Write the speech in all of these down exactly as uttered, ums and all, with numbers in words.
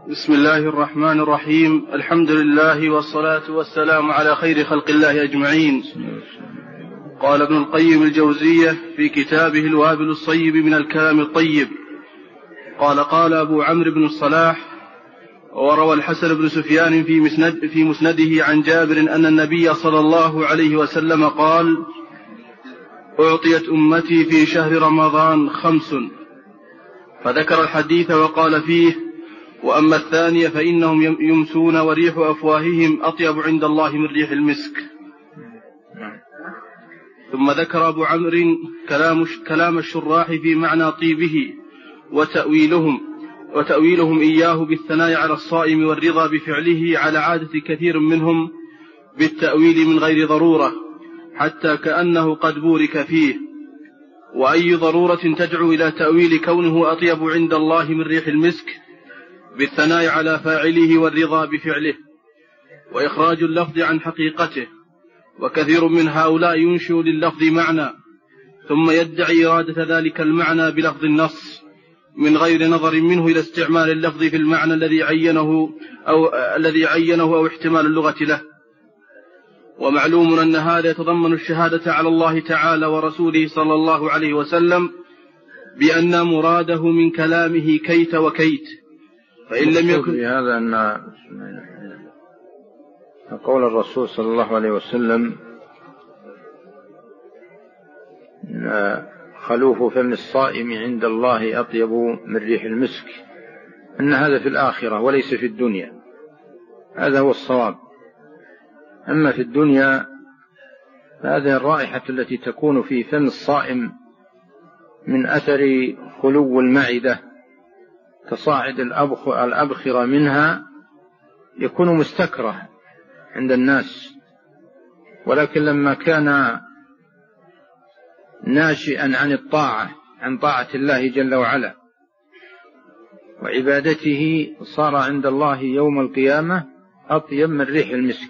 بسم الله الرحمن الرحيم. الحمد لله والصلاة والسلام على خير خلق الله أجمعين. قال ابن القيم الجوزية في كتابه الوابل الصيب من الكلام الطيب، قال قال أبو عمرو بن الصلاح: وروى الحسن بن سفيان في, مسند في مسنده عن جابر أن النبي صلى الله عليه وسلم قال: أعطيت أمتي في شهر رمضان خمس، فذكر الحديث وقال فيه: وأما الثانية فإنهم يمسون وريح أفواههم أطيب عند الله من ريح المسك. ثم ذكر أبو عمرو كلام, كلام الشراح في معنى طيبه وتأويلهم, وتأويلهم إياه بالثناء على الصائم والرضا بفعله على عادة كثير منهم بالتأويل من غير ضرورة، حتى كأنه قد بورك فيه. وأي ضرورة تدعو إلى تأويل كونه أطيب عند الله من ريح المسك بالثناء على فاعله والرضا بفعله وإخراج اللفظ عن حقيقته. وكثير من هؤلاء ينشئ لللفظ معنى ثم يدعي إرادة ذلك المعنى بلفظ النص من غير نظر منه إلى استعمال اللفظ في المعنى الذي عينه أو, الذي عينه أو احتمال اللغة له. ومعلوم أن هذا يتضمن الشهادة على الله تعالى ورسوله صلى الله عليه وسلم بأن مراده من كلامه كيت وكيت. فإن لم يكن في هذا أن قول الرسول صلى الله عليه وسلم خلوف فم الصائم عند الله أطيب من ريح المسك، أن هذا في الآخرة وليس في الدنيا، هذا هو الصواب. أما في الدنيا فهذه الرائحة التي تكون في فم الصائم من أثر خلو المعدة تصاعد الأبخرة منها يكون مستكره عند الناس، ولكن لما كان ناشئا عن الطاعة عن طاعة الله جل وعلا وعبادته صار عند الله يوم القيامة أطيب من ريح المسك.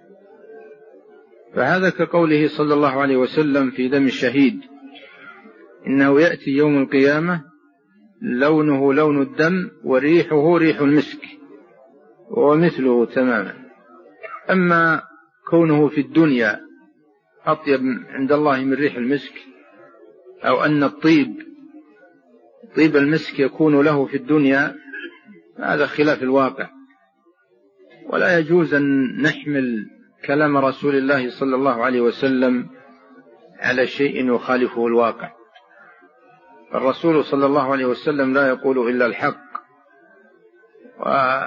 فهذا كقوله صلى الله عليه وسلم في دم الشهيد: إنه يأتي يوم القيامة لونه لون الدم وريحه ريح المسك، ومثله تماما. أما كونه في الدنيا أطيب عند الله من ريح المسك، أو أن الطيب طيب المسك يكون له في الدنيا، هذا خلاف الواقع، ولا يجوز أن نحمل كلام رسول الله صلى الله عليه وسلم على شيء يخالفه الواقع. الرسول صلى الله عليه وسلم لا يقول إلا الحق، و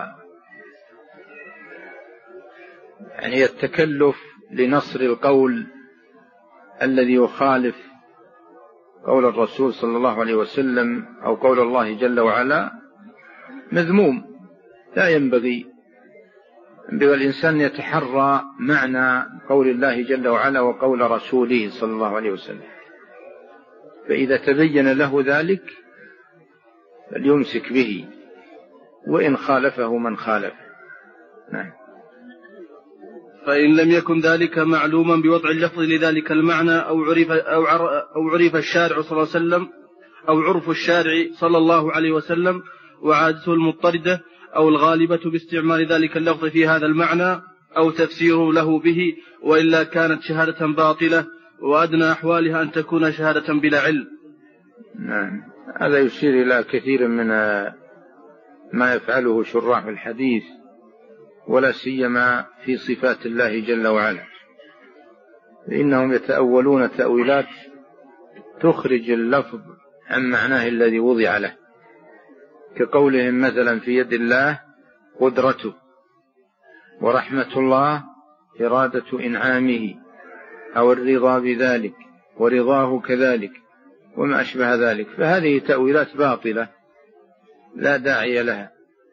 يعني التكلف لنصر القول الذي يخالف قول الرسول صلى الله عليه وسلم أو قول الله جل وعلا مذموم، لا ينبغي. ينبغي الإنسان يتحرى معنى قول الله جل وعلا وقول رسوله صلى الله عليه وسلم، فإذا تبين له ذلك فليمسك به وإن خالفه من خالف. نعم. فإن لم يكن ذلك معلوما بوضع اللفظ لذلك المعنى أو عرف, أو أو عرف الشارع صلى الله عليه وسلم أو عرف الشارع صلى الله عليه وسلم وعادته المضطردة أو الغالبة باستعمال ذلك اللفظ في هذا المعنى أو تفسيره له به، وإلا كانت شهادة باطلة، وأدنى أحوالها أن تكون شهادة بلا علم. نعم. هذا يشير إلى كثير من ما يفعله شراح الحديث، ولا سيما في صفات الله جل وعلا، فإنهم يتأولون تأويلات تخرج اللفظ عن معناه الذي وضع له، كقولهم مثلا في يد الله قدرته، ورحمة الله إرادة إنعامه، أو الرضا بذلك ورضاه كذلك، وما أشبه ذلك. فهذه تأويلات باطلة لا داعي لها،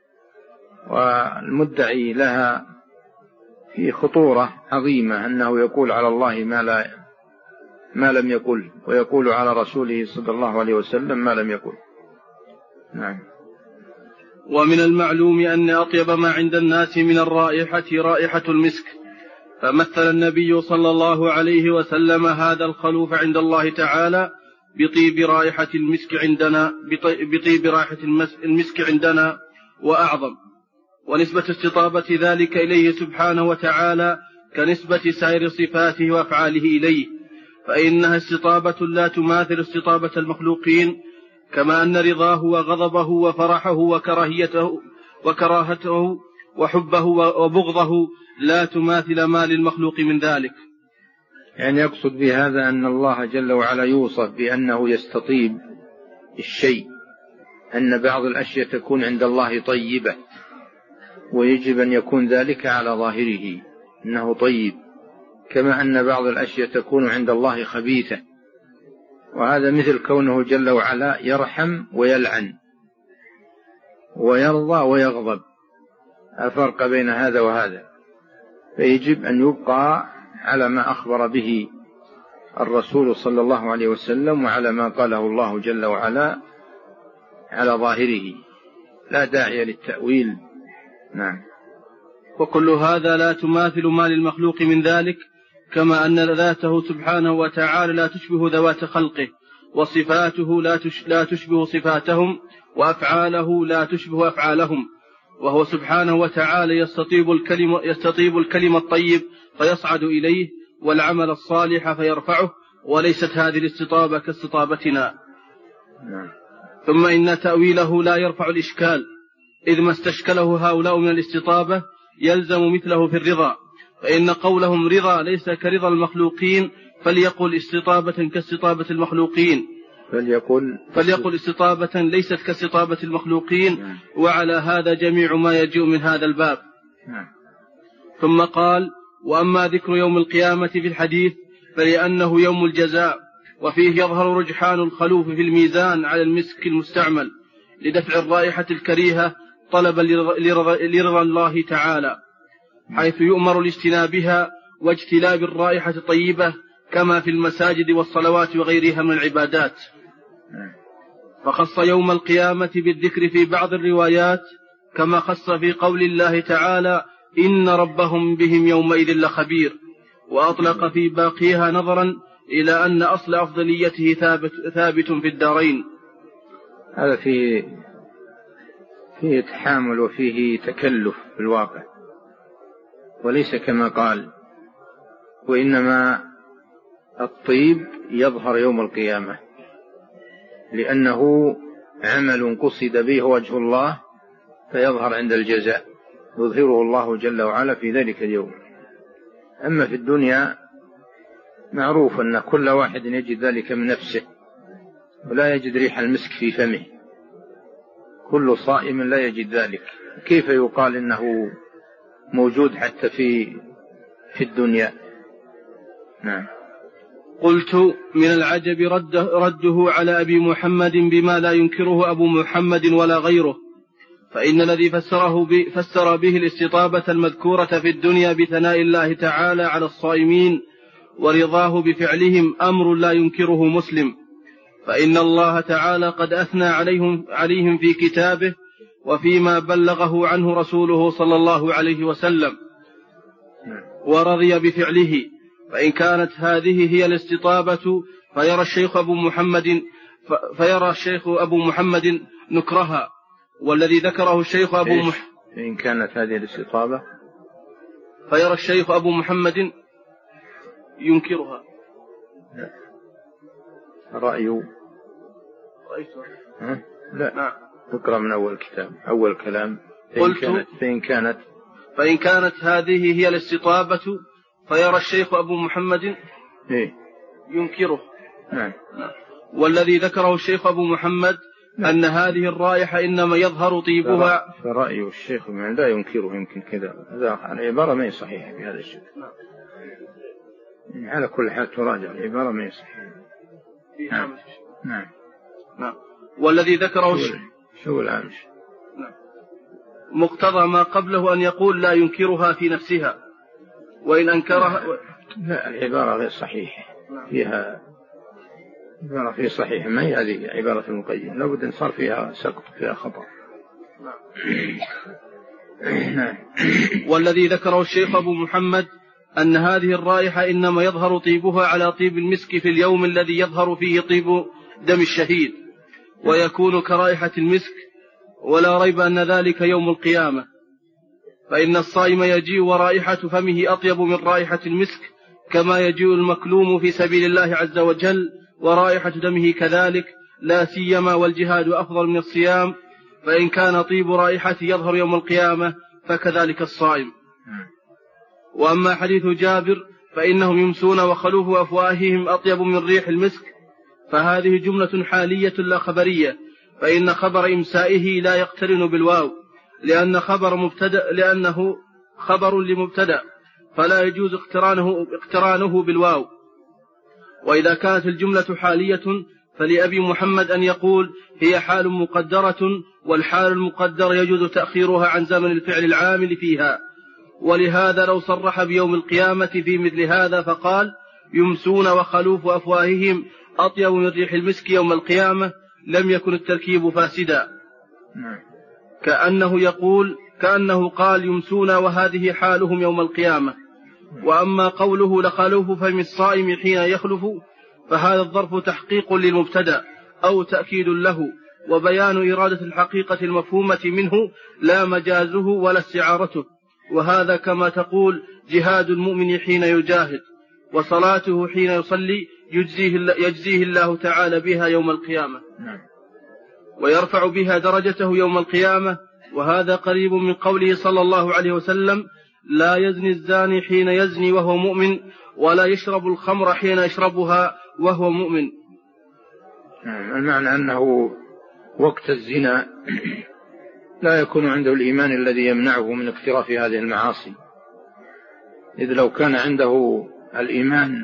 والمدعي لها في خطورة عظيمة، أنه يقول على الله ما, لا ما لم يقل، ويقول على رسوله صلى الله عليه وسلم ما لم يقل. نعم. ومن المعلوم أن أطيب ما عند الناس من الرائحة رائحة المسك، فمثل النبي صلى الله عليه وسلم هذا الخلوف عند الله تعالى بطيب رائحة المسك عندنا بطيب رائحة المسك عندنا وأعظم، ونسبة استطابة ذلك إليه سبحانه وتعالى كنسبة سائر صفاته وأفعاله إليه، فإنها استطابة لا تماثل استطابة المخلوقين، كما أن رضاه وغضبه وفرحه وكراهيته وكراهته وحبه وبغضه لا تماثل ما للمخلوق من ذلك. يعني يقصد بهذا أن الله جل وعلا يوصف بأنه يستطيب الشيء، أن بعض الأشياء تكون عند الله طيبة، ويجب أن يكون ذلك على ظاهره أنه طيب، كما أن بعض الأشياء تكون عند الله خبيثة، وهذا مثل كونه جل وعلا يرحم ويلعن ويرضى ويغضب، الفرق بين هذا وهذا، فيجب أن يبقى على ما أخبر به الرسول صلى الله عليه وسلم وعلى ما قاله الله جل وعلا على ظاهره، لا داعي للتأويل. نعم. وكل هذا لا تماثل ما للمخلوق من ذلك، كما أن ذاته سبحانه وتعالى لا تشبه ذوات خلقه، وصفاته لا تشبه صفاتهم، وأفعاله لا تشبه أفعالهم، وهو سبحانه وتعالى يستطيب الكلم, يستطيب الكلم الطيب فيصعد إليه، والعمل الصالح فيرفعه، وليست هذه الاستطابة كاستطابتنا. ثم إن تأويله لا يرفع الإشكال، إذ ما استشكله هؤلاء من الاستطابة يلزم مثله في الرضا، فإن قولهم رضا ليس كرضا المخلوقين، فليقل استطابة كاستطابة المخلوقين، فليقل, فليقل استطابة ليست كاستطابة المخلوقين. وعلى هذا جميع ما يجيء من هذا الباب. ثم قال: وأما ذكر يوم القيامة في الحديث فلأنه يوم الجزاء، وفيه يظهر رجحان الخلوف في الميزان على المسك المستعمل لدفع الرائحة الكريهة طلبا لرضا الله تعالى، حيث يؤمر لاجتنابها واجتلاب الرائحة الطيبة، كما في المساجد والصلوات وغيرها من العبادات. فخص يوم القيامة بالذكر في بعض الروايات، كما خص في قول الله تعالى: إن ربهم بهم يومئذ لخبير، وأطلق في باقيها نظرا إلى أن أصل أفضليته ثابت, ثابت في الدارين. هذا فيه فيه تحامل وفيه تكلف في الواقع، وليس كما قال، وإنما الطيب يظهر يوم القيامة لأنه عمل قصد به وجه الله، فيظهر عند الجزاء، يظهره الله جل وعلا في ذلك اليوم. أما في الدنيا معروف أن كل واحد يجد ذلك من نفسه، ولا يجد ريح المسك في فمه، كل صائم لا يجد ذلك، كيف يقال إنه موجود حتى في في الدنيا؟ نعم. قلت: من العجب رده, رده على أبي محمد بما لا ينكره أبو محمد ولا غيره، فإن الذي فسره ب... فسر به الاستطابة المذكورة في الدنيا بثناء الله تعالى على الصائمين ورضاه بفعلهم أمر لا ينكره مسلم، فإن الله تعالى قد أثنى عليهم, عليهم في كتابه وفيما بلغه عنه رسوله صلى الله عليه وسلم، ورضي بفعله. فإن كانت هذه هي الاستطابة فيرى الشيخ أبو محمد فيرى الشيخ أبو محمد نكرها، والذي ذكره الشيخ أبو محمد إن كانت هذه الاستطابة فيرى الشيخ أبو محمد ينكرها. رأي رأيته لا نعم. اقرأ من أول كتاب أول كلام. فإن كانت, فإن كانت فإن كانت هذه هي الاستطابة فيرى الشيخ أبو محمد إيه؟ ينكره. نعم. والذي ذكره الشيخ أبو محمد نعم. أن هذه الرائحة إنما يظهر طيبها. فرأي الشيخ من لا ينكره، يمكن كذا، هذا العبارة ما هي صحيحة بهذا الشيء. نعم. على كل حال تراجع العبارة ما هي صحيحة. نعم. نعم. نعم. والذي ذكره الشيخ شو العامش نعم. مقتضى ما قبله أن يقول لا ينكرها في نفسها، وإن أنكرها لا, لا العبارة غير صحيحة، فيها عبارة فيها صحيحة، ما هي هذه عبارة المقيم، لابد أن صار فيها سقط، فيها خطأ. نعم. والذي ذكره الشيخ أبو محمد أن هذه الرائحة إنما يظهر طيبها على طيب المسك في اليوم الذي يظهر فيه طيب دم الشهيد، ويكون كرائحة المسك، ولا ريب أن ذلك يوم القيامة. فإن الصائم يجيء ورائحة فمه أطيب من رائحة المسك، كما يجيء المكلوم في سبيل الله عز وجل ورائحة دمه كذلك، لا سيما والجهاد أفضل من الصيام، فإن كان طيب رائحته يظهر يوم القيامة فكذلك الصائم. وأما حديث جابر فإنهم يمسون وخلوف أفواههم أطيب من ريح المسك، فهذه جملة حالية لا خبرية، فإن خبر إمسائه لا يقترن بالواو، لأن خبر مبتدأ لأنه خبر لمبتدأ، فلا يجوز اقترانه, اقترانه بالواو. وإذا كانت الجملة حالية فلأبي محمد أن يقول هي حال مقدرة، والحال المقدر يجوز تأخيرها عن زمن الفعل العامل فيها. ولهذا لو صرح بيوم القيامة في مثل هذا فقال يمسون وخلوف أفواههم أطيب من ريح المسك يوم القيامة لم يكن التركيب فاسدا، كأنه يقول كأنه قال يمسون وهذه حالهم يوم القيامة. وأما قوله لخلوف فم الصائم حين يخلف فهذا الظرف تحقيق للمبتدأ أو تأكيد له، وبيان إرادة الحقيقة المفهومة منه لا مجازه ولا استعارته، وهذا كما تقول جهاد المؤمن حين يجاهد، وصلاته حين يصلي يجزيه, يجزيه الله تعالى بها يوم القيامة ويرفع بها درجته يوم القيامة. وهذا قريب من قوله صلى الله عليه وسلم لا يزني الزاني حين يزني وهو مؤمن، ولا يشرب الخمر حين يشربها وهو مؤمن. المعنى أنه وقت الزنا لا يكون عنده الإيمان الذي يمنعه من اقتراف هذه المعاصي، إذ لو كان عنده الإيمان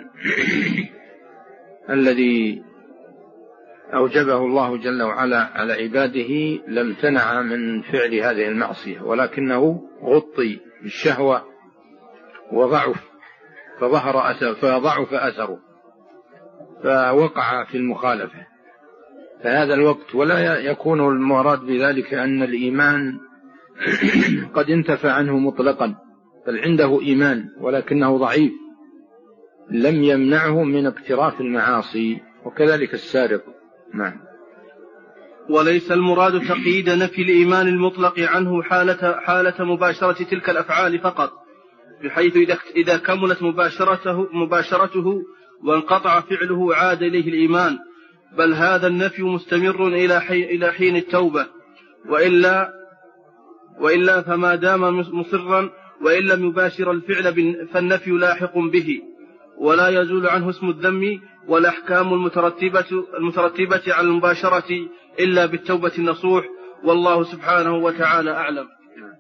الذي أوجبه الله جل وعلا على عباده لم تنع من فعل هذه المعصية، ولكنه غطي بالشهوة وضعف فظهر أثر فضعف أثره فوقع في المخالفة فهذا الوقت. ولا يكون المراد بذلك أن الإيمان قد انتفى عنه مطلقا، بل عنده إيمان ولكنه ضعيف لم يمنعه من اقتراف المعاصي، وكذلك السارق. نعم. وليس المراد تقييد نفي الإيمان المطلق عنه حالة, حالة مباشرة تلك الأفعال فقط، بحيث إذا كملت مباشرته, مباشرته وانقطع فعله عاد إليه الإيمان، بل هذا النفي مستمر إلى حين التوبة، وإلا, وإلا فما دام مصرا وإن لم يباشر الفعل فالنفي لاحق به، ولا يزول عنه اسم الذم والأحكام المترتبة, المترتبة على المباشرة إلا بالتوبة النصوح، والله سبحانه وتعالى أعلم.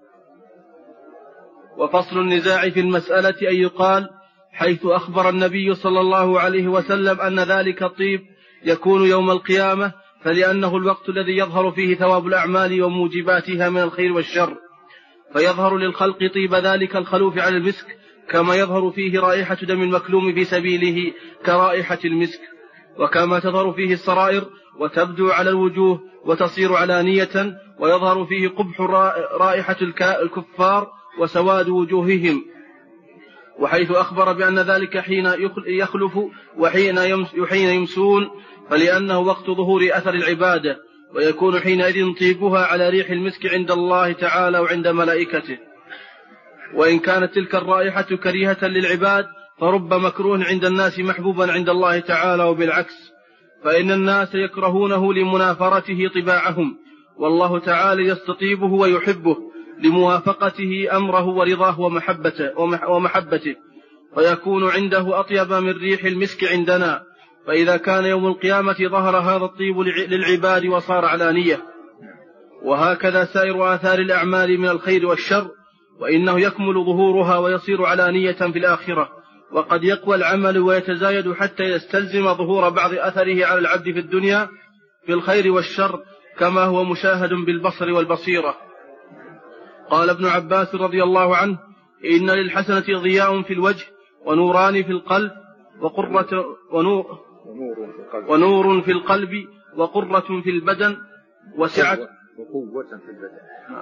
وفصل النزاع في المسألة أن يقال حيث أخبر النبي صلى الله عليه وسلم أن ذلك الطيب يكون يوم القيامة، فلأنه الوقت الذي يظهر فيه ثواب الأعمال وموجباتها من الخير والشر، فيظهر للخلق طيب ذلك الخلوف على المسك، كما يظهر فيه رائحة دم المكلوم في سبيله كرائحة المسك، وكما تظهر فيه السرائر وتبدو على الوجوه وتصير علانية، ويظهر فيه قبح رائحة الكفار وسواد وجوههم. وحيث أخبر بأن ذلك حين يخلف وحين يمسون فلأنه وقت ظهور أثر العبادة، ويكون حينئذ طيبها على ريح المسك عند الله تعالى وعند ملائكته. وإن كانت تلك الرائحة كريهة للعباد فرب مكروه عند الناس محبوبا عند الله تعالى، وبالعكس فإن الناس يكرهونه لمنافرته طباعهم، والله تعالى يستطيبه ويحبه لموافقته أمره ورضاه ومحبته, ومحبته فيكون عنده أطيب من ريح المسك عندنا. فإذا كان يوم القيامة ظهر هذا الطيب للعباد وصار علانية. وهكذا سائر آثار الأعمال من الخير والشر، وإنه يكمل ظهورها ويصير علانية في الآخرة، وقد يقوى العمل ويتزايد حتى يستلزم ظهور بعض أثره على العبد في الدنيا في الخير والشر، كما هو مشاهد بالبصر والبصيرة. قال ابن عباس رضي الله عنه إن للحسنة ضياء في الوجه ونوران في القلب وقرة ونور, ونور في القلب وقرة في البدن وسعة وقوة في البدن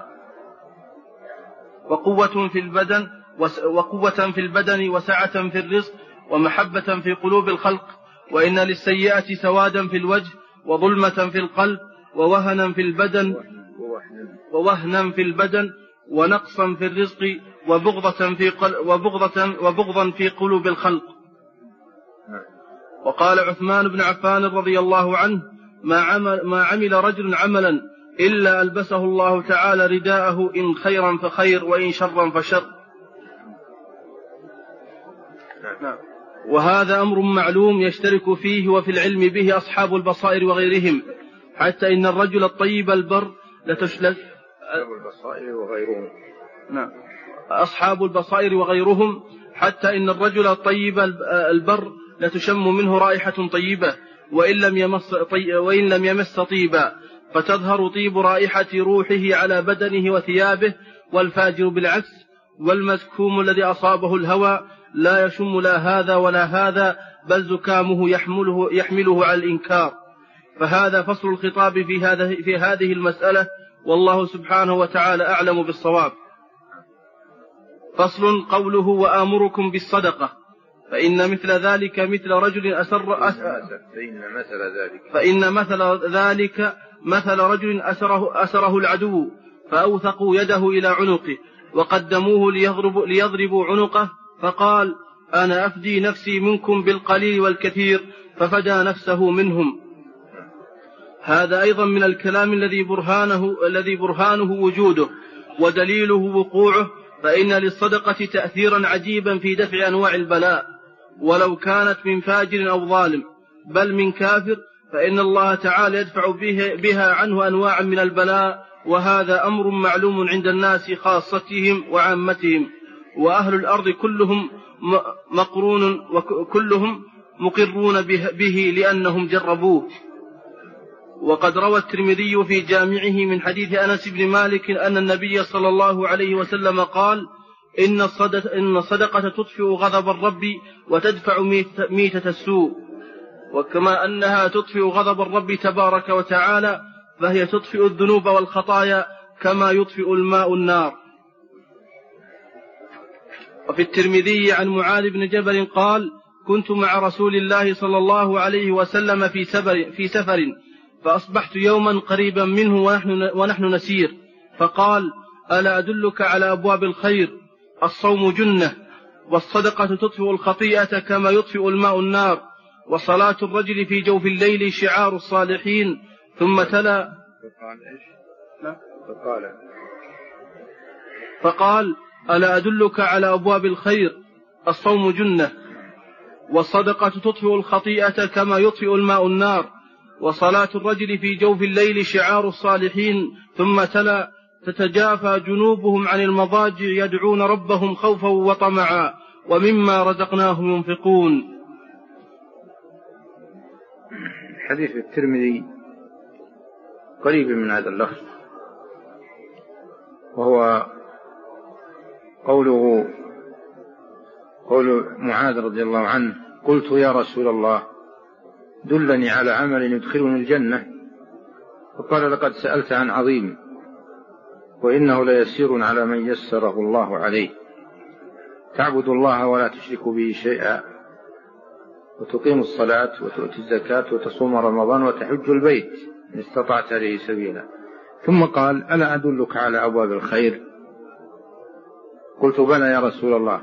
وقوة في البدن وقوة في البدن وسعة في الرزق ومحبة في قلوب الخلق. وإن للسيئة سوادا في الوجه وظلمة في القلب ووهنا في البدن ووهنا في البدن ونقصا في الرزق وبغضة في قل وبغضة وبغضا في قلوب الخلق. وقال عثمان بن عفان رضي الله عنه: ما عمل, ما عمل رجل عملا إلا ألبسه الله تعالى رداءه، إن خيرا فخير وإن شرا فشر. وهذا أمر معلوم يشترك فيه وفي العلم به أصحاب البصائر وغيرهم، حتى إن الرجل الطيب البر لتشلل أصحاب البصائر وغيرهم نعم أصحاب البصائر وغيرهم حتى إن الرجل الطيب البر لتشم منه رائحة طيبة وإن لم يمس, طي وإن لم يمس طيبا، فتظهر طيب رائحة روحه على بدنه وثيابه. والفاجر بالعكس، والمزكوم الذي أصابه الهوى لا يشم لا هذا ولا هذا، بل زكامه يحمله, يحمله على الإنكار. فهذا فصل الخطاب في, هذا في هذه المسألة، والله سبحانه وتعالى أعلم بالصواب. فصل. قوله: وآمركم بالصدقة، فإن مثل ذلك مثل رجل أسر أسر فإن مثل ذلك فإن مثل ذلك مثل رجل أسره, أسره العدو فأوثقوا يده إلى عنقه وقدموه ليضرب ليضربوا عنقه، فقال: أنا أفدي نفسي منكم بالقليل والكثير، ففدى نفسه منهم. هذا أيضا من الكلام الذي برهانه, الذي برهانه وجوده ودليله وقوعه، فإن للصدقة تأثيرا عجيبا في دفع أنواع البلاء، ولو كانت من فاجر أو ظالم بل من كافر، فإن الله تعالى يدفع بها عنه أنواعا من البلاء. وهذا أمر معلوم عند الناس خاصتهم وعامتهم، وأهل الأرض كلهم مقرون وكلهم مقرون به لأنهم جربوه. وقد روى الترمذي في جامعه من حديث أنس بن مالك أن النبي صلى الله عليه وسلم قال: إن الصدقة, إن الصدقة تطفئ غضب الرب وتدفع ميتة السوء. وكما أنها تطفئ غضب الرب تبارك وتعالى، فهي تطفئ الذنوب والخطايا كما يطفئ الماء النار. وفي الترمذي عن معاذ بن جبل قال: كنت مع رسول الله صلى الله عليه وسلم في سفر, في سفر فأصبحت يوما قريبا منه ونحن, ونحن نسير، فقال: ألا أدلك على أبواب الخير؟ الصوم جنة، والصدقة تطفئ الخطيئة كما يطفئ الماء النار، وصلاة الرجل في جوف الليل شعار الصالحين. ثم تلا فقال, فقال: ألا أدلك على أبواب الخير؟ الصوم جنة، والصدقة تطفئ الخطيئة كما يطفئ الماء النار، وصلاة الرجل في جوف الليل شعار الصالحين. ثم تلا: تتجافى جنوبهم عن المضاجع يدعون ربهم خوفا وطمعا ومما رزقناهم ينفقون. حديث الترمذي قريب من هذا اللفظ، وهو قوله قول معاذ رضي الله عنه: قلت يا رسول الله دلني على عمل يدخلني الجنة، فقال: لقد سألت عن عظيم، وإنه ليسير على من يسره الله عليه، تعبد الله ولا تشرك به شيئا، وتقيم الصلاة وتؤتي الزكاة وتصوم رمضان وتحج البيت إن استطعت إليه سبيلا. ثم قال: ألا أدلك على أبواب الخير؟ قلت: بلى يا رسول الله.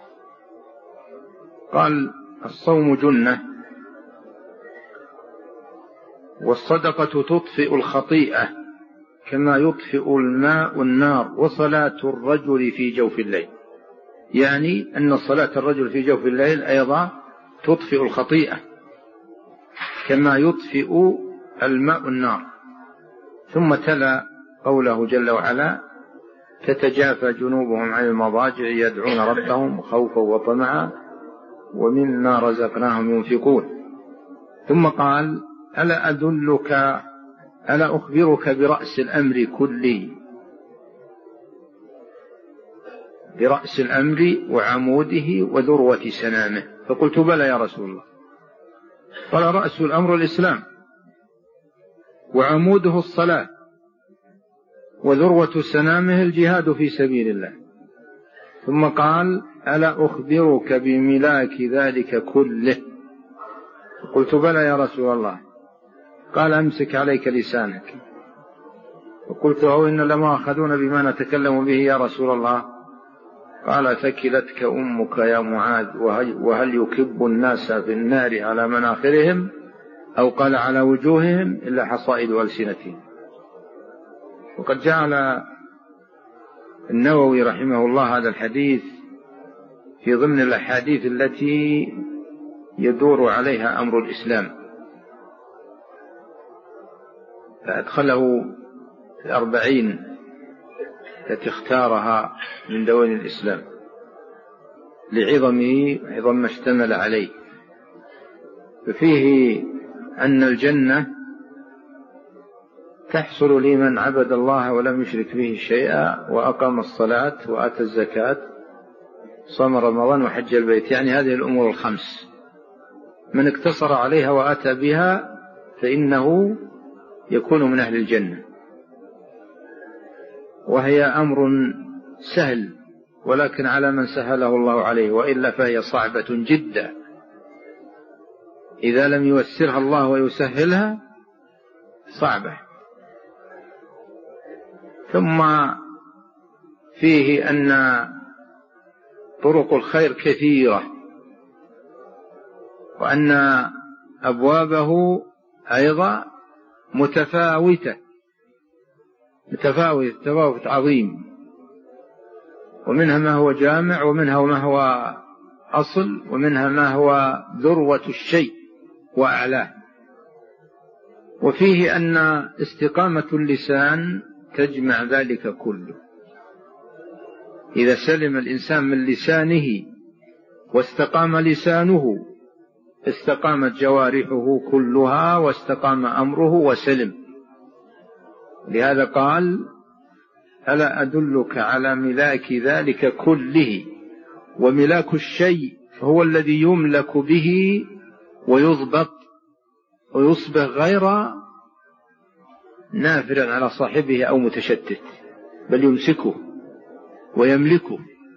قال: الصوم جنة، والصدقة تطفئ الخطيئة كما يطفئ الماء النار، وصلاة الرجل في جوف الليل، يعني أن صلاة الرجل في جوف الليل أيضا تطفئ الخطيئة كما يطفئ الماء النار. ثم تلا قوله جل وعلا: تتجافى جنوبهم عن المضاجع يدعون ربهم خوفا وطمعا ومما رزقناهم ينفقون. ثم قال: ألا أدلك ألا أخبرك برأس الأمر كله، برأس الأمر وعموده وذروة سنامه؟ فقلت: بلى يا رسول الله. قال: رأس الأمر الإسلام، وعموده الصلاة، وذروة سنامه الجهاد في سبيل الله. ثم قال: ألا أخبرك بملاك ذلك كله؟ قلت: بلى يا رسول الله. قال: أمسك عليك لسانك فقلت أو إن لما أخذون بما نتكلم به يا رسول الله؟ قال ثكلتك أمك يا معاذ، وهل يكب الناس في النار على مناخرهم أو قال على وجوههم إلا حصائد ألسنتهم. وقد جعل النووي رحمه الله هذا الحديث في ضمن الأحاديث التي يدور عليها أمر الإسلام، فأدخله في الأربعين التي اختارها من دواوين الإسلام لعظمه عظم ما اشتمل عليه. ففيه أن الجنة تحصل لمن عبد الله ولم يشرك به شيئا وأقام الصلاة وآتى الزكاة صام رمضان وحج البيت، يعني هذه الأمور الخمس من اقتصر عليها وأتى بها فإنه يكون من أهل الجنة. وهي أمر سهل، ولكن على من سهله الله عليه، وإلا فهي صعبة جدا إذا لم ييسرها الله ويسهلها صعبة. ثم فيه أن طرق الخير كثيرة، وأن أبوابه أيضا متفاوتة متفاوت تفاوت عظيم، ومنها ما هو جامع، ومنها ما هو أصل، ومنها ما هو ذروة الشيء وأعلاه. وفيه أن استقامة اللسان تجمع ذلك كله. إذا سلم الإنسان من لسانه واستقام لسانه استقامت جوارحه كلها واستقام أمره وسلم. لهذا قال ألا أدلك على ملاك ذلك كله؟ وملاك الشيء هو الذي يملك به ويضبط ويصبح غير نافر على صاحبه أو متشتت، بل يمسكه ويملكه.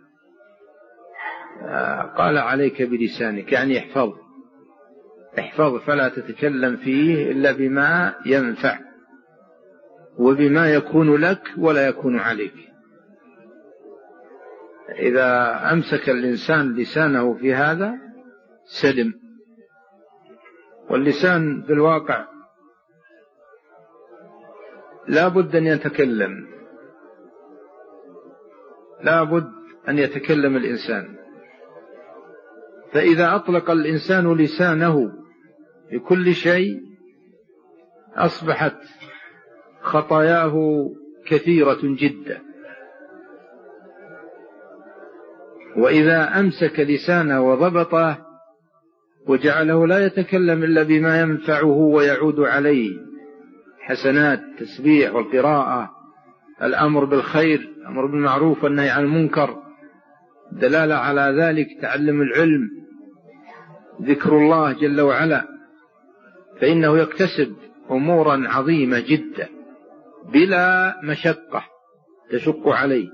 قال عليك بلسانك، يعني احفظ احفظ فلا تتكلم فيه إلا بما ينفع وبما يكون لك ولا يكون عليك. إذا أمسك الإنسان لسانه في هذا سلم. واللسان في الواقع لا بد أن يتكلم، لا بد أن يتكلم الإنسان. فإذا أطلق الإنسان لسانه لكل شيء أصبحت خطاياه كثيرة جدا. وإذا أمسك لسانه وضبطه وجعله لا يتكلم إلا بما ينفعه ويعود عليه، حسنات التسبيح والقراءة، الأمر بالخير، الأمر بالمعروف والنهي عن المنكر، دلالة على ذلك تعلم العلم، ذكر الله جل وعلا، فإنه يكتسب أمورا عظيمة جدا بلا مشقة تشق عليه.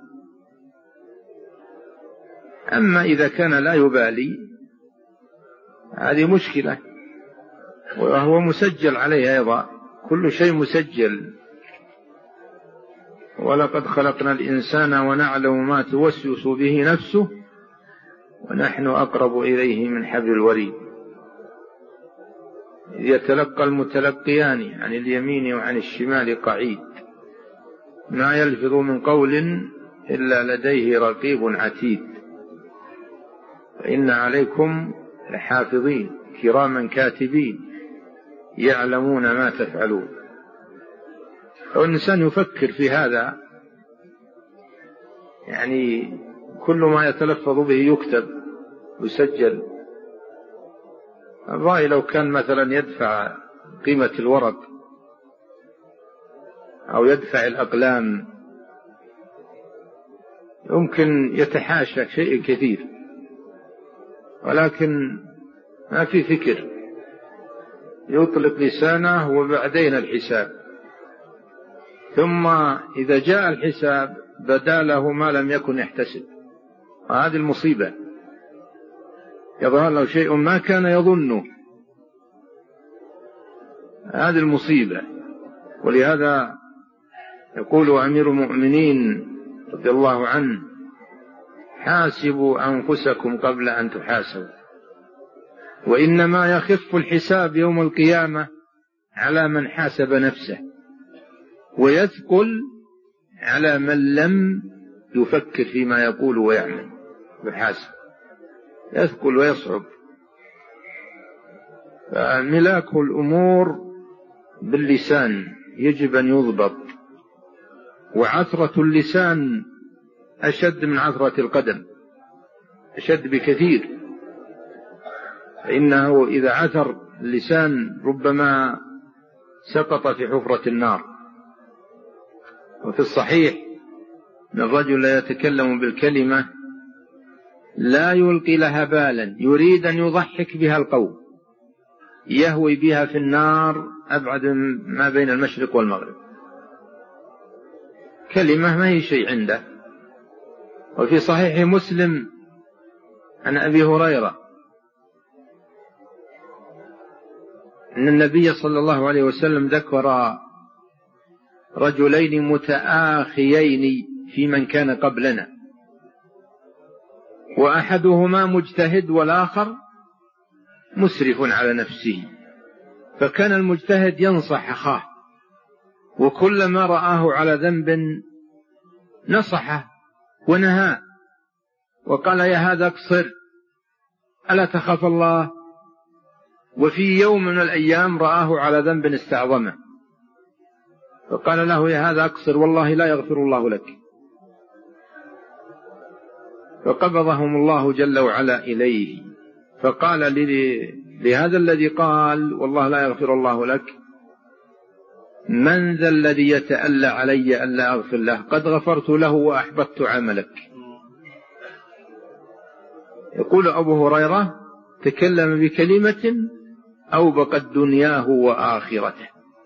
أما إذا كان لا يبالي هذه مشكلة، وهو مسجل عليه أيضا، كل شيء مسجل. ولقد خلقنا الإنسان ونعلم ما توسوس به نفسه ونحن أقرب إليه من حبل الوريد. يتلقى المتلقيان عن اليمين وعن الشمال قعيد، ما يلفظ من قول إلا لديه رقيب عتيد. فإن عليكم لحافظين كراما كاتبين يعلمون ما تفعلون. والإنسان يفكر في هذا، يعني كل ما يتلفظ به يكتب يسجل. الرأي لو كان مثلا يدفع قيمة الورق أو يدفع الأقلام يمكن يتحاشى شيء كثير، ولكن ما في فكر، يطلق لسانه وبعدين الحساب، ثم إذا جاء الحساب بدا له ما لم يكن يحتسب، وهذه المصيبة. يظهر له شيء ما كان يظنه، هذه المصيبة. ولهذا يقول أمير المؤمنين رضي الله عنه: حاسبوا أنفسكم قبل أن تحاسبوا، وإنما يخف الحساب يوم القيامة على من حاسب نفسه، ويثقل على من لم يفكر فيما يقول ويعمل بحاسب، يثقل ويصعب. فملاك الأمور باللسان يجب أن يضبط، وعثرة اللسان أشد من عثرة القدم، أشد بكثير، فإنه إذا عثر اللسان ربما سقط في حفرة النار. وفي الصحيح أن الرجل لا يتكلم بالكلمة لا يلقي لها بالا، يريد أن يضحك بها القوم، يهوي بها في النار أبعد ما بين المشرق والمغرب. كلمة ما هي شيء عنده. وفي صحيح مسلم عن أبي هريرة أن النبي صلى الله عليه وسلم ذكر رجلين متآخيين في من كان قبلنا، وأحدهما مجتهد والآخر مسرف على نفسه. فكان المجتهد ينصح أخاه، وكلما رآه على ذنب نصحه ونهاه وقال: يا هذا اقصر، ألا تخاف الله؟ وفي يوم من الأيام رآه على ذنب استعظمه، فقال له: يا هذا اقصر، والله لا يغفر الله لك. فقبضهم الله جل وعلا إليه، فقال لهذا الذي قال والله لا يغفر الله لك: من ذا الذي يتألى علي ألا أغفر له؟ قد غفرت له وأحبطت عملك. يقول أبو هريرة: تكلم بكلمة أوبقت دنياه وآخرته،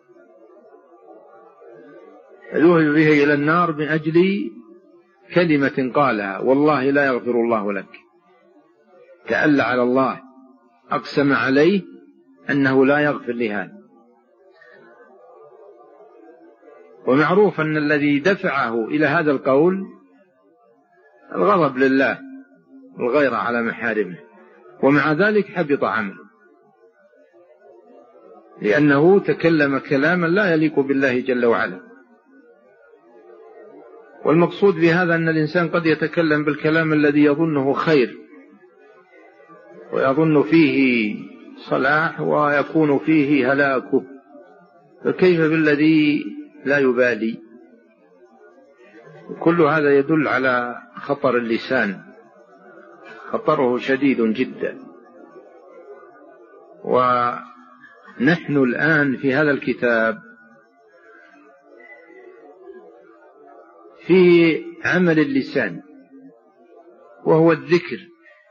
ذهب به إلى النار من أجل كلمة قالها والله لا يغفر الله لك. تألى على الله، أقسم عليه أنه لا يغفر لهذا. ومعروف أن الذي دفعه إلى هذا القول الغضب لله، الغيرة على محارمه، ومع ذلك حبط عمله، لأنه تكلم كلاما لا يليق بالله جل وعلا. والمقصود بهذا أن الإنسان قد يتكلم بالكلام الذي يظنه خير ويظن فيه صلاح ويكون فيه هلاكه، فكيف بالذي لا يبالي؟ كل هذا يدل على خطر اللسان، خطره شديد جدا. ونحن الآن في هذا الكتاب في عمل اللسان وهو الذكر،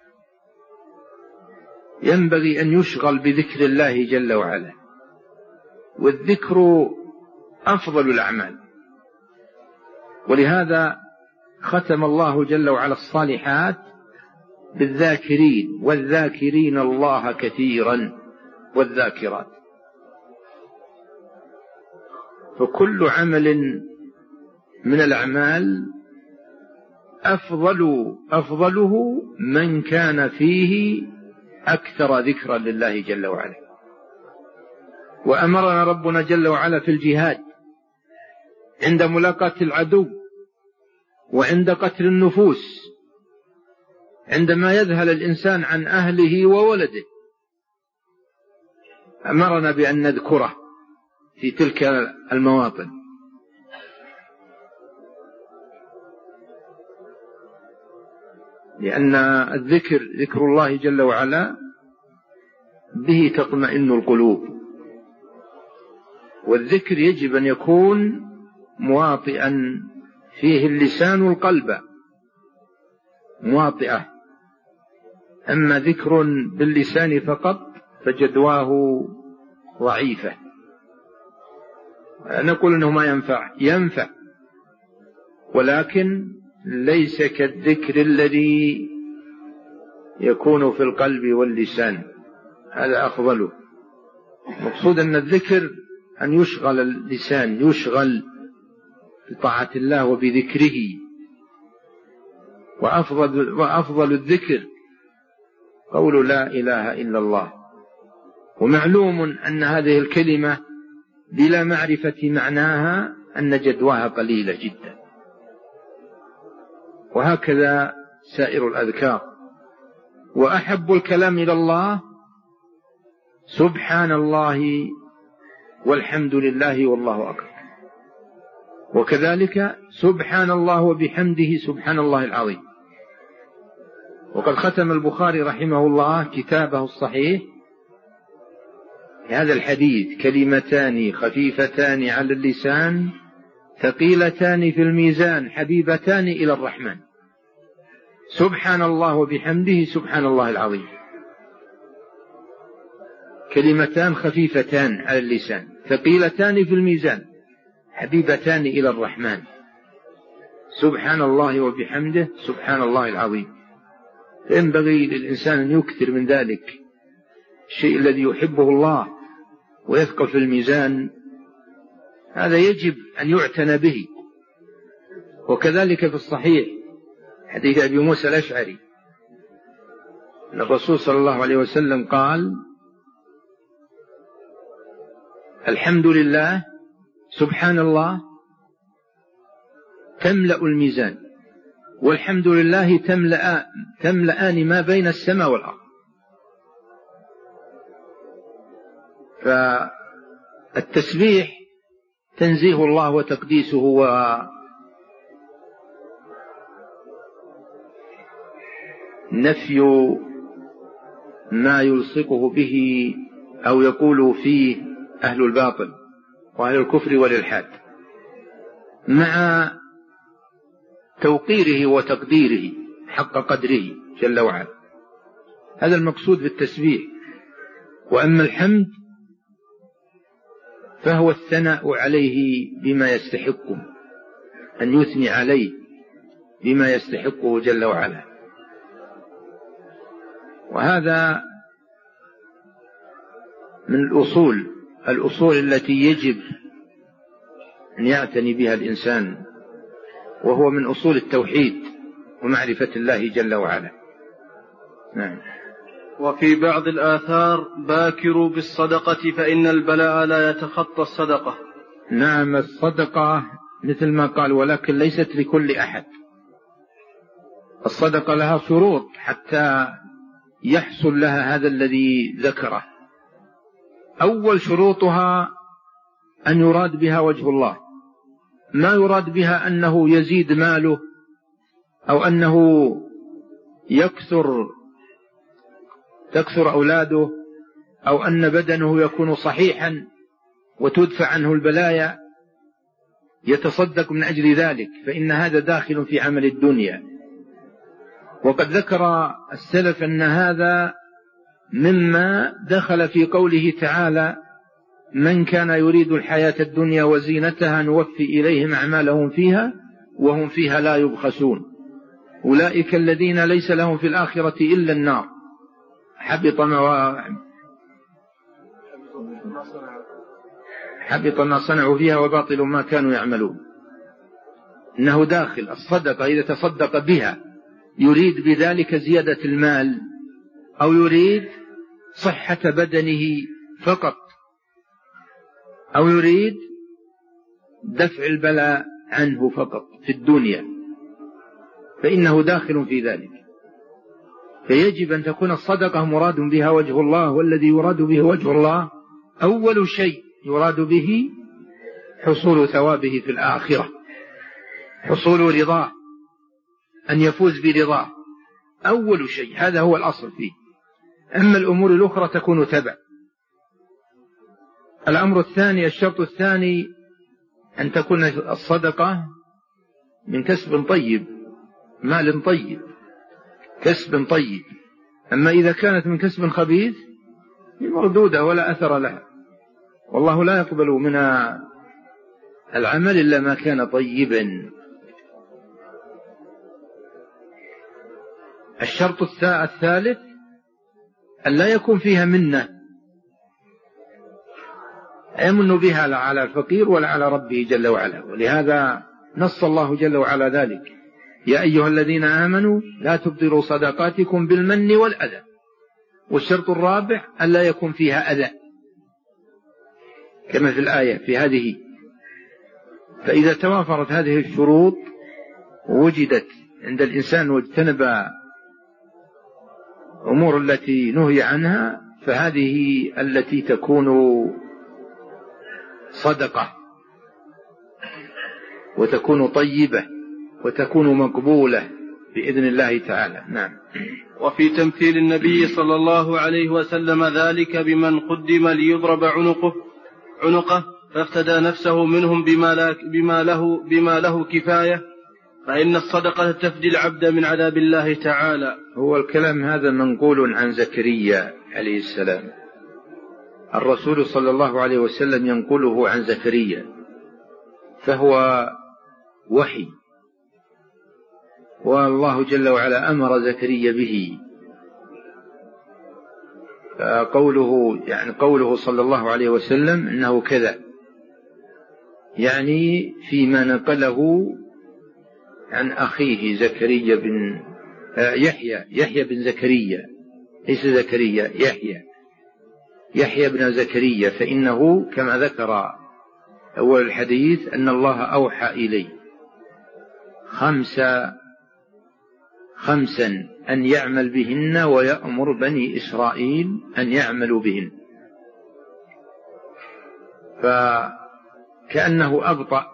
ينبغي أن يشغل بذكر الله جل وعلا، والذكر أفضل الأعمال. ولهذا ختم الله جل وعلا الصالحات بالذاكرين، والذاكرين الله كثيرا والذاكرات. فكل عمل من الأعمال أفضل أفضله من كان فيه أكثر ذكرا لله جل وعلا. وأمرنا ربنا جل وعلا في الجهاد عند ملاقاة العدو، وعند قتل النفوس، عندما يذهل الإنسان عن أهله وولده، أمرنا بأن نذكره في تلك المواطن. لأن الذكر ذكر الله جل وعلا به تطمئن القلوب، والذكر يجب أن يكون مواطئا فيه اللسان والقلب مواطئة. أما ذكر باللسان فقط فجدواه ضعيفة. نقول أنه ما ينفع، ينفع، ولكن ليس كالذكر الذي يكون في القلب واللسان، هذا أفضله. مقصود أن الذكر أن يشغل اللسان، يشغل بطاعة الله وبذكره، وأفضل, وأفضل الذكر قول لا إله إلا الله. ومعلوم أن هذه الكلمة بلا معرفة معناها أن جدواها قليلة جدا. وهكذا سائر الأذكار. وأحب الكلام إلى الله سبحان الله والحمد لله والله أكبر، وكذلك سبحان الله وبحمده سبحان الله العظيم. وقد ختم البخاري رحمه الله كتابه الصحيح هذا الحديث: كلمتان خفيفتان على اللسان ثقيلتان في الميزان حبيبتان إلى الرحمن، سبحان الله وبحمده سبحان الله العظيم. كلمتان خفيفتان على اللسان ثقيلتان في الميزان حبيبتان إلى الرحمن، سبحان الله وبحمده سبحان الله العظيم. ينبغي للإنسان أن يكثر من ذلك، الشيء الذي يحبه الله ويثقل في الميزان هذا يجب أن يعتنى به. وكذلك في الصحيح حديث أبي موسى الأشعري أن الرسول صلى الله عليه وسلم قال: الحمد لله سبحان الله تملأ الميزان، والحمد لله تملأ تملأان ما بين السماء والأرض. فالتسبيح تنزيه الله وتقديسه ونفي ما يلصقه به أو يقول فيه أهل الباطل وأهل الكفر والإلحاد، مع توقيره وتقديره حق قدره جل وعلا. هذا المقصود بالتسبيح. وأما الحمد فهو الثناء عليه بما يستحق، أن يثني عليه بما يستحقه جل وعلا. وهذا من الأصول الأصول التي يجب أن يعتني بها الإنسان، وهو من أصول التوحيد ومعرفة الله جل وعلا. نعم. وفي بعض الآثار: باكروا بالصدقة فإن البلاء لا يتخطى الصدقة. نعم، الصدقة مثل ما قال ولكن ليست لكل أحد. الصدقة لها شروط حتى يحصل لها هذا الذي ذكره. أول شروطها أن يراد بها وجه الله، ما يراد بها أنه يزيد ماله أو أنه يكثر تكثر أولاده أو أن بدنه يكون صحيحا وتدفع عنه البلايا يتصدق من أجل ذلك، فإن هذا داخل في عمل الدنيا. وقد ذكر السلف أن هذا مما دخل في قوله تعالى: من كان يريد الحياة الدنيا وزينتها نوفي إليهم أعمالهم فيها وهم فيها لا يبخسون، أولئك الذين ليس لهم في الآخرة إلا النار حبط ما حبط ما صنعوا فيها وباطل ما كانوا يعملون. إنه داخل الصدقة إذا تصدق بها يريد بذلك زيادة المال أو يريد صحة بدنه فقط أو يريد دفع البلاء عنه فقط في الدنيا، فإنه داخل في ذلك. فيجب أن تكون الصدقة مراد بها وجه الله، والذي يراد به وجه الله أول شيء يراد به حصول ثوابه في الآخرة، حصول رضاه، أن يفوز برضاه أول شيء، هذا هو الأصل فيه. أما الأمور الأخرى تكون تبع. الأمر الثاني، الشرط الثاني، أن تكون الصدقة من كسب طيب، مال طيب، كسب طيب. أما إذا كانت من كسب خبيث مردودة ولا أثر لها، والله لا يقبل من العمل إلا ما كان طيبا. الشرط الثالث أن لا يكون فيها منة، يمن بها لا على الفقير ولا على ربه جل وعلا. ولهذا نص الله جل وعلا ذلك: يا أيها الذين آمنوا لا تبطلوا صدقاتكم بالمن والأذى. والشرط الرابع ألا يكون فيها أذى كما في الآية في هذه. فإذا توافرت هذه الشروط وجدت عند الإنسان واجتنب أمور التي نهي عنها فهذه التي تكون صدقة وتكون طيبة وتكون مقبولة بإذن الله تعالى. نعم. وفي تمثيل النبي صلى الله عليه وسلم ذلك بمن قدم ليضرب عنقه عنقه فافتدى نفسه منهم بما, لا بما, له, بما له كفاية، فإن الصدقة تفدي العبد من عذاب الله تعالى. هو الكلام هذا منقول عن زكريا عليه السلام، الرسول صلى الله عليه وسلم ينقله عن زكريا، فهو وحي، والله جل وعلا أمر زكريا به. قوله يعني قوله صلى الله عليه وسلم إنه كذا، يعني فيما نقله عن أخيه زكريا بن يحيى يحيى بن زكريا، ليس زكريا، يحيى يحيى بن زكريا، فإنه كما ذكر أول الحديث أن الله أوحى إليه خمس خمسا أن يعمل بهن ويأمر بني إسرائيل أن يعملوا بهن، فكأنه أبطأ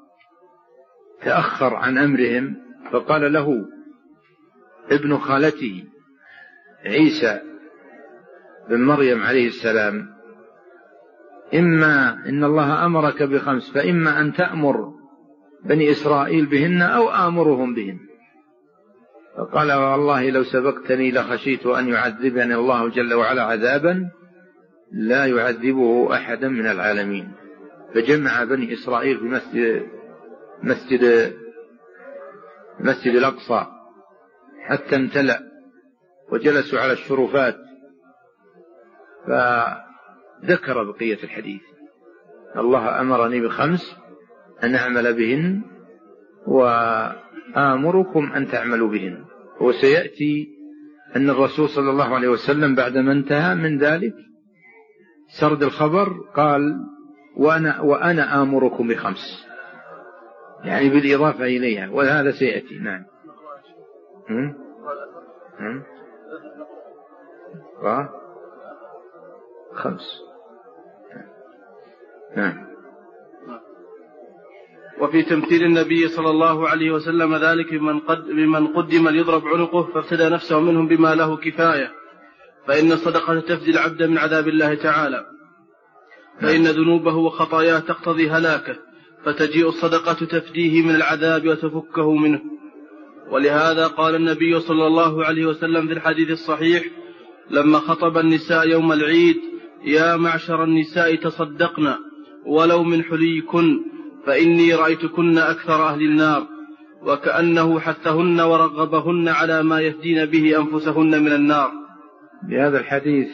تأخر عن أمرهم، فقال له ابن خالته عيسى بن مريم عليه السلام: إما إن الله أمرك بخمس فإما أن تأمر بني إسرائيل بهن أو آمرهم بهن. فقال: والله لو سبقتني لخشيت أن يعذبني الله جل وعلا عذابا لا يعذبه أحدا من العالمين. فجمع بني إسرائيل في مسجد مسجد مسجد الأقصى حتى امتلأ وجلسوا على الشرفات، فذكر بقية الحديث: الله أمرني بخمس أن أعمل بهن وآمركم أن تعملوا بهن. وسيأتي أن الرسول صلى الله عليه وسلم بعدما انتهى من ذلك سرد الخبر قال: وأنا, وأنا آمركم بخمس، يعني بالإضافة إليها، وهذا سيأتي. نعم. هم؟ هم؟ خمس. نعم. وفي تمثيل النبي صلى الله عليه وسلم ذلك بمن, قد بمن قدم ليضرب عنقه فافتدى نفسه منهم بما له كفاية، فإن الصدقة تفدي العبد من عذاب الله تعالى، فإن ذنوبه وخطاياه تقتضي هلاكه، فتجيء الصدقة تفديه من العذاب وتفكه منه. ولهذا قال النبي صلى الله عليه وسلم في الحديث الصحيح لما خطب النساء يوم العيد: يا معشر النساء تصدقن ولو من حليكن فإني رأيتكن أكثر أهل النار، وكأنه حثهن ورغبهن على ما يفدين به أنفسهن من النار. بهذا الحديث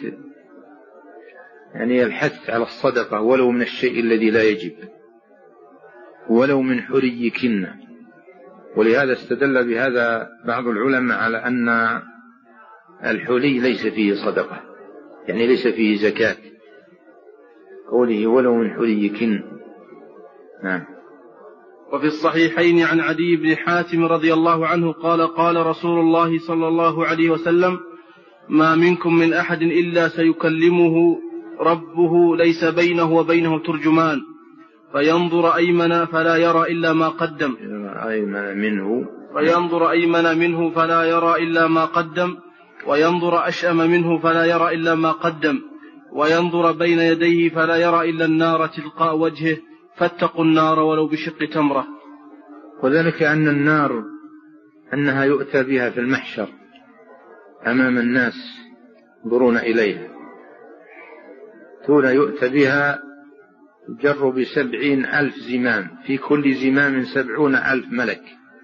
يعني الحث على الصدقة ولو من الشيء الذي لا يجب، ولو من حريكن. ولهذا استدل بهذا بعض العلماء على أن الحلي ليس فيه صدقة، يعني ليس فيه زكاة، قوله ولو من حليكن. نعم. وفي الصحيحين عن عدي بن حاتم رضي الله عنه قال: قال رسول الله صلى الله عليه وسلم: ما منكم من أحد إلا سيكلمه ربه ليس بينه وبينه ترجمان، فينظر أيمن فلا يرى إلا ما قدم أيمن منه فينظر أيمن منه فلا يرى إلا ما قدم، وينظر أشأم منه فلا يرى إلا ما قدم، وينظر بين يديه فلا يرى إلا النار تلقاء وجهه، فاتقوا النار ولو بشق تمرة. وذلك أن النار أنها يؤتى بها في المحشر أمام الناس ينظرون إليها، ثم يؤتى بها جر بسبعين ألف زمام، في كل زمام سبعون ألف ملك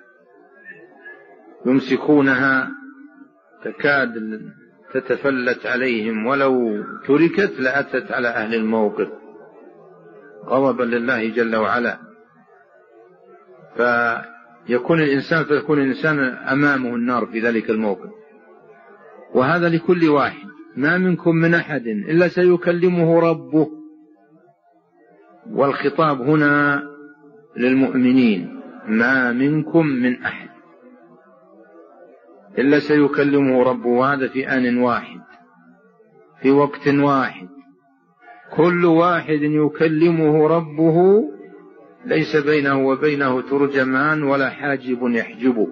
يمسكونها تكاد تتفلت عليهم، ولو تركت لأتت على أهل الموقف غضبا لله جل وعلا. فيكون الإنسان فيكون الإنسان أمامه النار في ذلك الموقف. وهذا لكل واحد، ما منكم من أحد إلا سيكلمه ربه، والخطاب هنا للمؤمنين، ما منكم من أحد إلا سيكلمه ربه، وهذا في آن واحد في وقت واحد، كل واحد يكلمه ربه، ليس بينه وبينه ترجمان ولا حاجب يحجبه،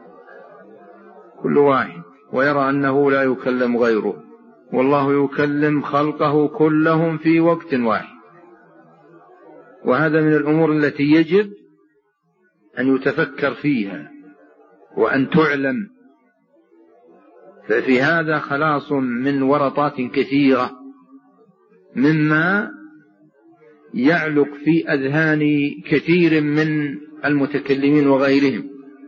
كل واحد، ويرى أنه لا يكلم غيره، والله يكلم خلقه كلهم في وقت واحد. وهذا من الأمور التي يجب أن يتفكر فيها وأن تعلم، ففي هذا خلاص من ورطات كثيرة مما يعلق في أذهان كثير من المتكلمين وغيرهم،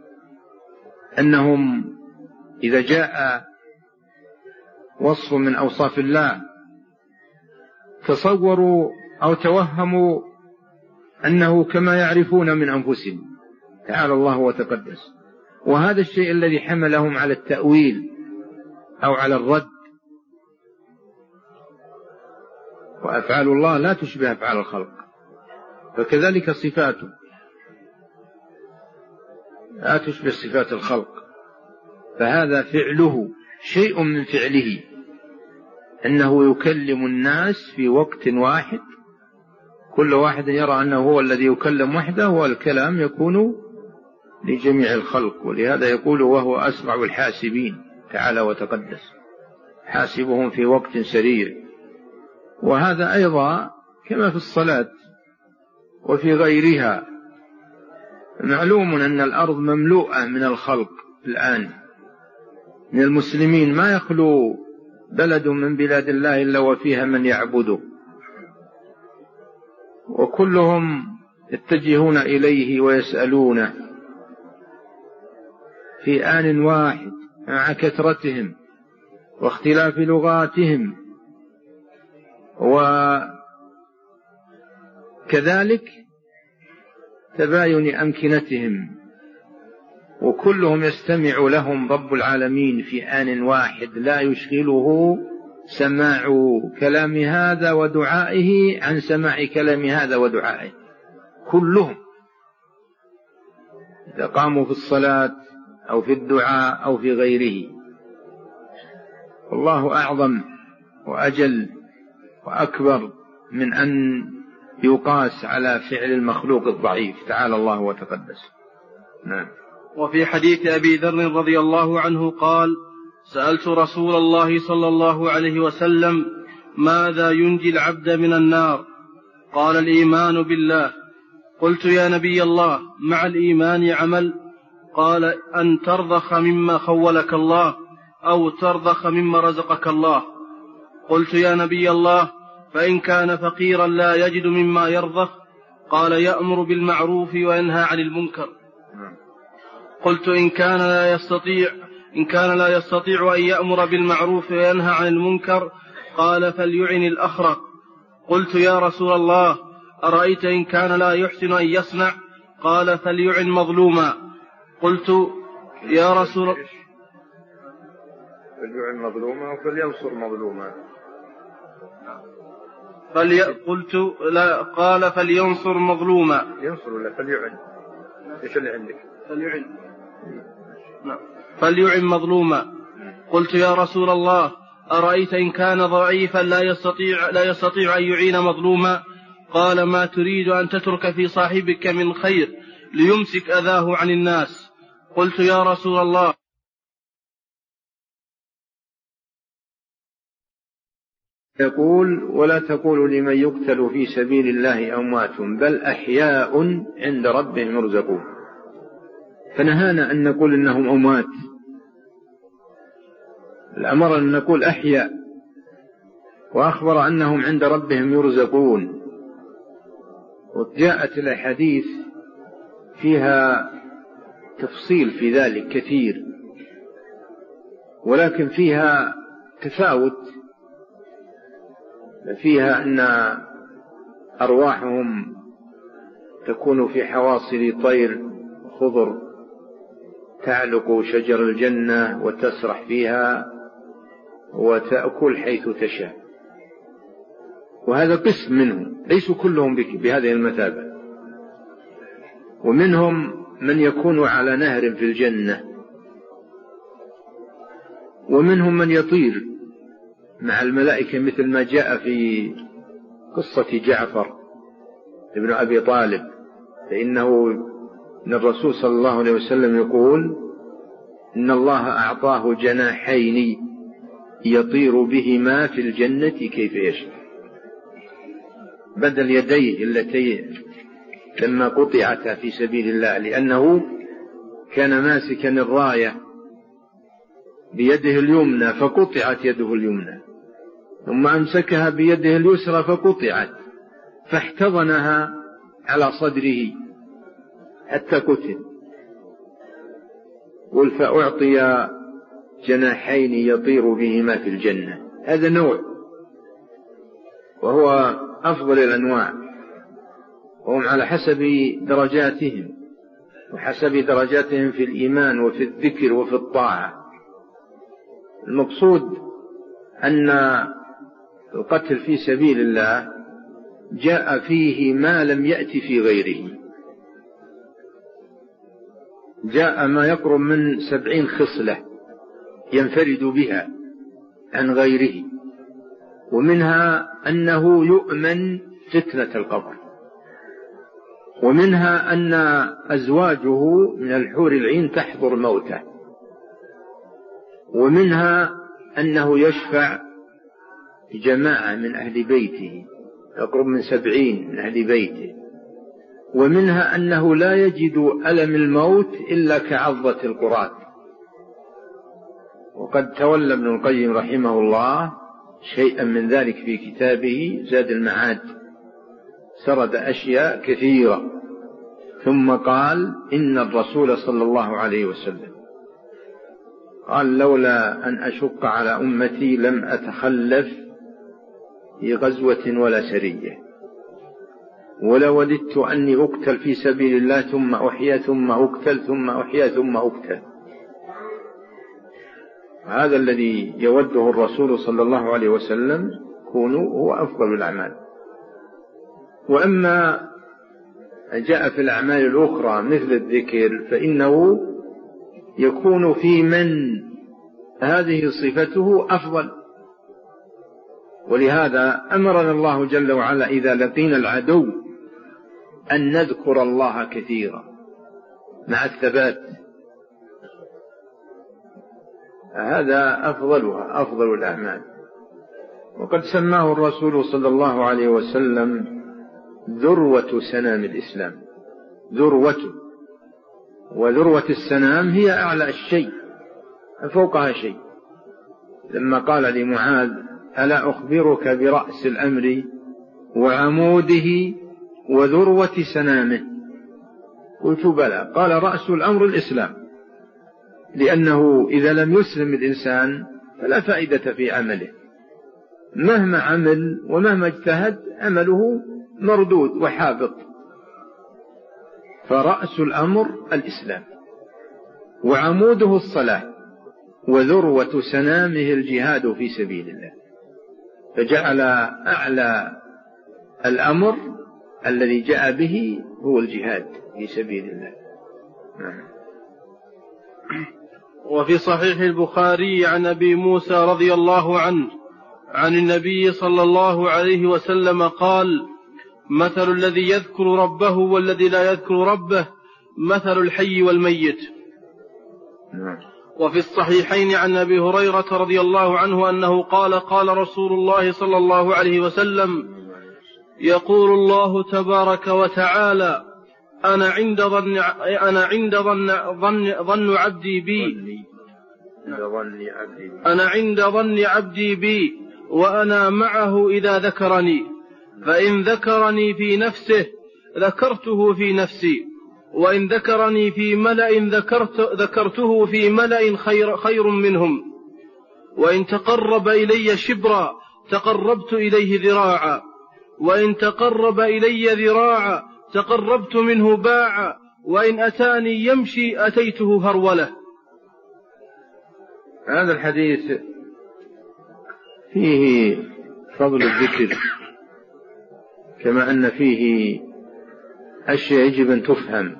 أنهم إذا جاء وصف من أوصاف الله تصوروا أو توهموا أنه كما يعرفون من أنفسهم، تعالى الله وتقدس. وهذا الشيء الذي حملهم على التأويل أو على الرد. وأفعال الله لا تشبه أفعال الخلق، فكذلك صفاته لا تشبه صفات الخلق، فهذا فعله شيء من فعله، أنه يكلم الناس في وقت واحد، كل واحد يرى أنه هو الذي يكلم وحده، والكلام يكون لجميع الخلق. ولهذا يقول وهو أسرع الحاسبين تعالى وتقدس، حاسبهم في وقت سريع. وهذا أيضا كما في الصلاة وفي غيرها. معلوم أن الأرض مملوءة من الخلق الآن، من المسلمين، ما يخلو بلد من بلاد الله إلا وفيها من يعبده، وكلهم يتجهون إليه ويسألونه في آن واحد مع كثرتهم واختلاف لغاتهم، وكذلك تباين أمكنتهم، وكلهم يستمع لهم رب العالمين في آن واحد، لا يشغله سماع كلام هذا ودعائه عن سماع كلام هذا ودعائه، كلهم إذا قاموا في الصلاة أو في الدعاء أو في غيره. والله أعظم وأجل وأكبر من أن يقاس على فعل المخلوق الضعيف، تعالى الله وتقدس. نعم. وفي حديث أبي ذر رضي الله عنه قال: سألت رسول الله صلى الله عليه وسلم: ماذا ينجي العبد من النار؟ قال: الإيمان بالله. قلت: يا نبي الله، مع الإيمان عمل؟ قال: أن ترضخ مما خولك الله، أو ترضخ مما رزقك الله. قلت: يا نبي الله، فإن كان فقيرا لا يجد مما يرضخ؟ قال: يأمر بالمعروف وينهى عن المنكر. قلت: إن كان لا يستطيع إن كان لا يستطيع أن يأمر بالمعروف وينهى عن المنكر؟ قال: فليعن الأخرق. قلت: يا رسول الله، أرأيت إن كان لا يحسن أن يصنع؟ قال: فليعن مظلوما. قلت: يا رسول الله، فليعن مظلوما وفلينصر مظلوما. فلي... قلت: لا. قال: فلينصر مظلوما. ينصر ولا فليعن؟ ايش اللي عندك؟ فليعن. نعم. فليعن مظلوما. قلت: يا رسول الله، أرأيت إن كان ضعيفا لا يستطيع لا يستطيع أن يعين مظلوما؟ قال: ما تريد أن تترك في صاحبك من خير ليمسك أذاه عن الناس؟ قلت: يا رسول الله. يقول: ولا تقولوا لمن يقتل في سبيل الله أموات بل أحياء عند ربهم يرزقون. فنهانا أن نقول إنهم أموات، الأمر أن نقول أحياء، وأخبر أنهم عند ربهم يرزقون. وجاءت الأحاديث فيها تفصيل في ذلك كثير، ولكن فيها تفاوت، فيها أن أرواحهم تكون في حواصل طير خضر تعلق شجر الجنة وتسرح فيها وتأكل حيث تشاء، وهذا قسم منهم، ليسوا كلهم بهذه المثابة. ومنهم من يكون على نهر في الجنة، ومنهم من يطير مع الملائكة مثل ما جاء في قصة جعفر ابن أبي طالب، فإنه إن الرسول صلى الله عليه وسلم يقول إن الله أعطاه جناحين يطير بهما في الجنة كيف يشاء، بدل يديه التي لما قطعتا في سبيل الله، لأنه كان ماسكا الراية بيده اليمنى فقطعت يده اليمنى، ثم أمسكها بيده اليسرى فقطعت، فاحتضنها على صدره حتى قتل. قل فأعطي جناحين يطير بهما في الجنة، هذا نوع وهو أفضل الأنواع، وهم على حسب درجاتهم وحسب درجاتهم في الإيمان وفي الذكر وفي الطاعة. المقصود أن القتل في سبيل الله جاء فيه ما لم يأتي في غيره، جاء ما يقرب من سبعين خصلة ينفرد بها عن غيره، ومنها أنه يؤمن فتنة القبر، ومنها أن أزواجه من الحور العين تحضر موته، ومنها أنه يشفع جماعة من أهل بيته يقرب من سبعين من أهل بيته، ومنها أنه لا يجد ألم الموت إلا كعضة القرات. وقد تولى ابن القيم رحمه الله شيئا من ذلك في كتابه زاد المعاد، سرد أشياء كثيرة، ثم قال إن الرسول صلى الله عليه وسلم قال لولا أن أشق على أمتي لم أتخلف في غزوة ولا سرية، ولوددت أني أقتل في سبيل الله ثم أحيا ثم أقتل ثم أحيا ثم أقتل. هذا الذي يوده الرسول صلى الله عليه وسلم كونوا هو أفضل الأعمال. وأما جاء في الأعمال الأخرى مثل الذكر فإنه يكون في من هذه صفته أفضل، ولهذا أمرنا الله جل وعلا إذا لقينا العدو أن نذكر الله كثيرا مع الثبات، هذا أفضلها أفضل الأعمال. وقد سماه الرسول صلى الله عليه وسلم ذروة سنام الإسلام، ذروته، وذروة السنام هي أعلى الشيء فوقها شيء، لما قال لمعاذ ألا أخبرك برأس الأمر وعموده وذروة سنامه؟ قلت بلى. قال رأس الأمر الإسلام، لأنه إذا لم يسلم الإنسان فلا فائدة في عمله، مهما عمل ومهما اجتهد عمله مردود وحابط. فرأس الأمر الإسلام، وعموده الصلاة، وذروة سنامه الجهاد في سبيل الله، فجعل أعلى الأمر الذي جاء به هو الجهاد في سبيل الله. وفي صحيح البخاري عن أبي موسى رضي الله عنه عن النبي صلى الله عليه وسلم قال مثل الذي يذكر ربه والذي لا يذكر ربه مثل الحي والميت. وفي الصحيحين عن أبي هريرة رضي الله عنه أنه قال قال رسول الله صلى الله عليه وسلم يقول الله تبارك وتعالى أنا عند ظن أنا عند ظن ظن ظن عبدي بي أنا عند ظن عبدي بي وأنا معه إذا ذكرني، فإن ذكرني في نفسه ذكرته في نفسي، وإن ذكرني في ملأ ذكرت ذكرته في ملأ خير, خير منهم، وإن تقرب إلي شبرا تقربت إليه ذراعا، وإن تقرب إلي ذراعا تقربت منه باعا، وإن أتاني يمشي أتيته هرولة. هذا الحديث فيه فضل الذكر، كما أن فيه أشياء يجب أن تفهم.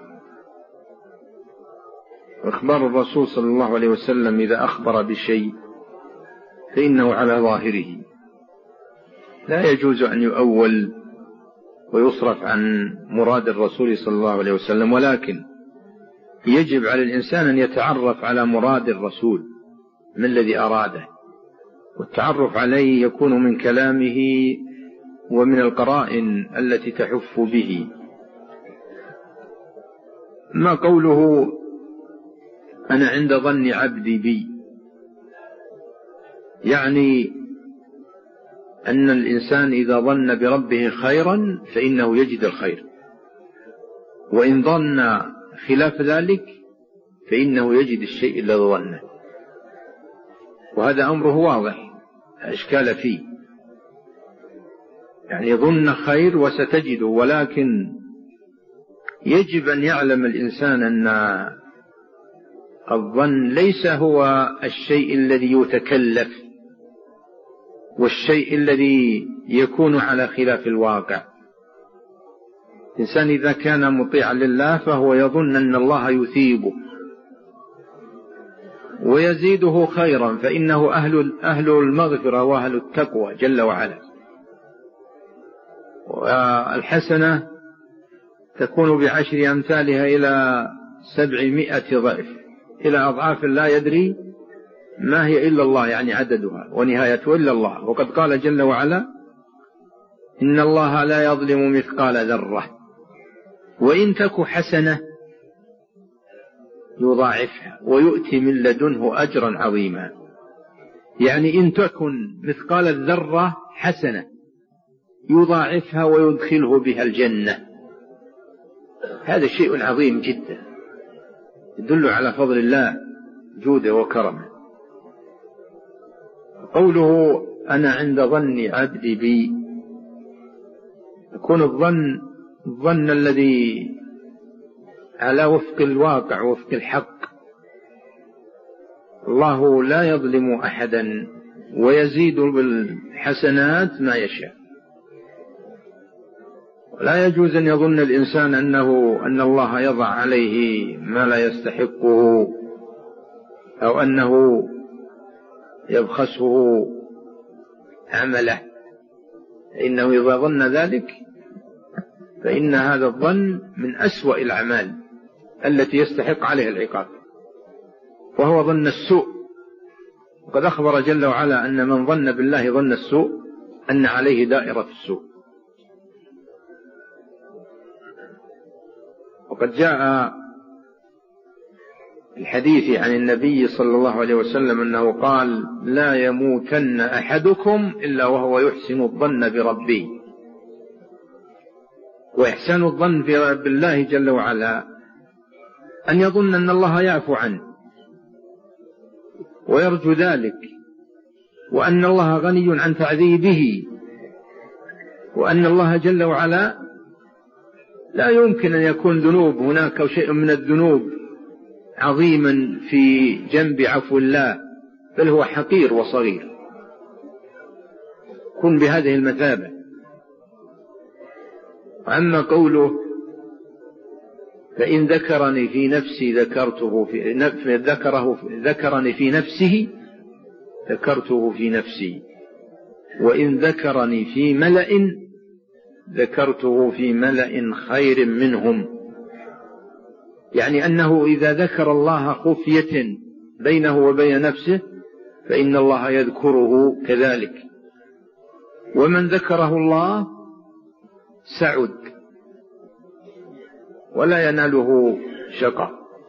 إخبار الرسول صلى الله عليه وسلم إذا أخبر بشيء فإنه على ظاهره، لا يجوز أن يؤول ويصرف عن مراد الرسول صلى الله عليه وسلم، ولكن يجب على الإنسان أن يتعرف على مراد الرسول، ما الذي أراده، والتعرف عليه يكون من كلامه ومن القرائن التي تحف به. ما قوله أنا عند ظن عبدي بي، يعني أن الإنسان إذا ظن بربه خيرا فإنه يجد الخير، وإن ظن خلاف ذلك فإنه يجد الشيء الذي ظنه، وهذا أمره واضح لا إشكال فيه. يعني ظن خير وستجده، ولكن يجب أن يعلم الإنسان أن الظن ليس هو الشيء الذي يتكلف والشيء الذي يكون على خلاف الواقع. الإنسان إذا كان مطيعا لله فهو يظن أن الله يثيبه ويزيده خيرا، فإنه أهل, أهل المغفرة وأهل التقوى جل وعلا. والحسنة تكون بعشر أمثالها إلى سبعمائة ضعف، إلى أضعاف لا يدري ما هي إلا الله، يعني عددها ونهايته إلا الله. وقد قال جل وعلا إن الله لا يظلم مثقال ذرة وإن تك حسنة يضاعفها ويؤتي من لدنه أجرا عظيما. يعني إن تكن مثقال الذرة حسنة يضاعفها ويدخله بها الجنة. هذا شيء عظيم جدا يدل على فضل الله جوده وكرمه. قوله أنا عند ظن عبدي بي، يكون الظن الظن الذي على وفق الواقع وفق الحق. الله لا يظلم أحدا ويزيد بالحسنات ما يشاء، ولا يجوز أن يظن الإنسان أنه أن الله يضع عليه ما لا يستحقه أو أنه يبخسه عمله، إنه إذا ظن ذلك فإن هذا الظن من أسوأ الأعمال التي يستحق عليها العقاب، وهو ظن السوء. وقد أخبر جل وعلا أن من ظن بالله ظن السوء أن عليه دائرة السوء. وقد جاء الحديث عن النبي صلى الله عليه وسلم أنه قال لا يموتن أحدكم إلا وهو يحسن الظن بربه. وإحسان الظن بالله جل وعلا أن يظن أن الله يعفو عنه ويرجو ذلك، وأن الله غني عن تعذيبه، وأن الله جل وعلا لا يمكن أن يكون ذنوب هناك أو شيء من الذنوب عظيما في جنب عفو الله، بل هو حقير وصغير. كن بهذه المثابة. وأما قوله فإن ذكرني في نفسي ذكرته في نفسي ذكره ذكرني في نفسه ذكرته في نفسي، وإن ذكرني في ملأ ذكرته في ملأ خير منهم. يعني أنه إذا ذكر الله خفية بينه وبين نفسه فإن الله يذكره كذلك، ومن ذكره الله سعد ولا يناله شقى.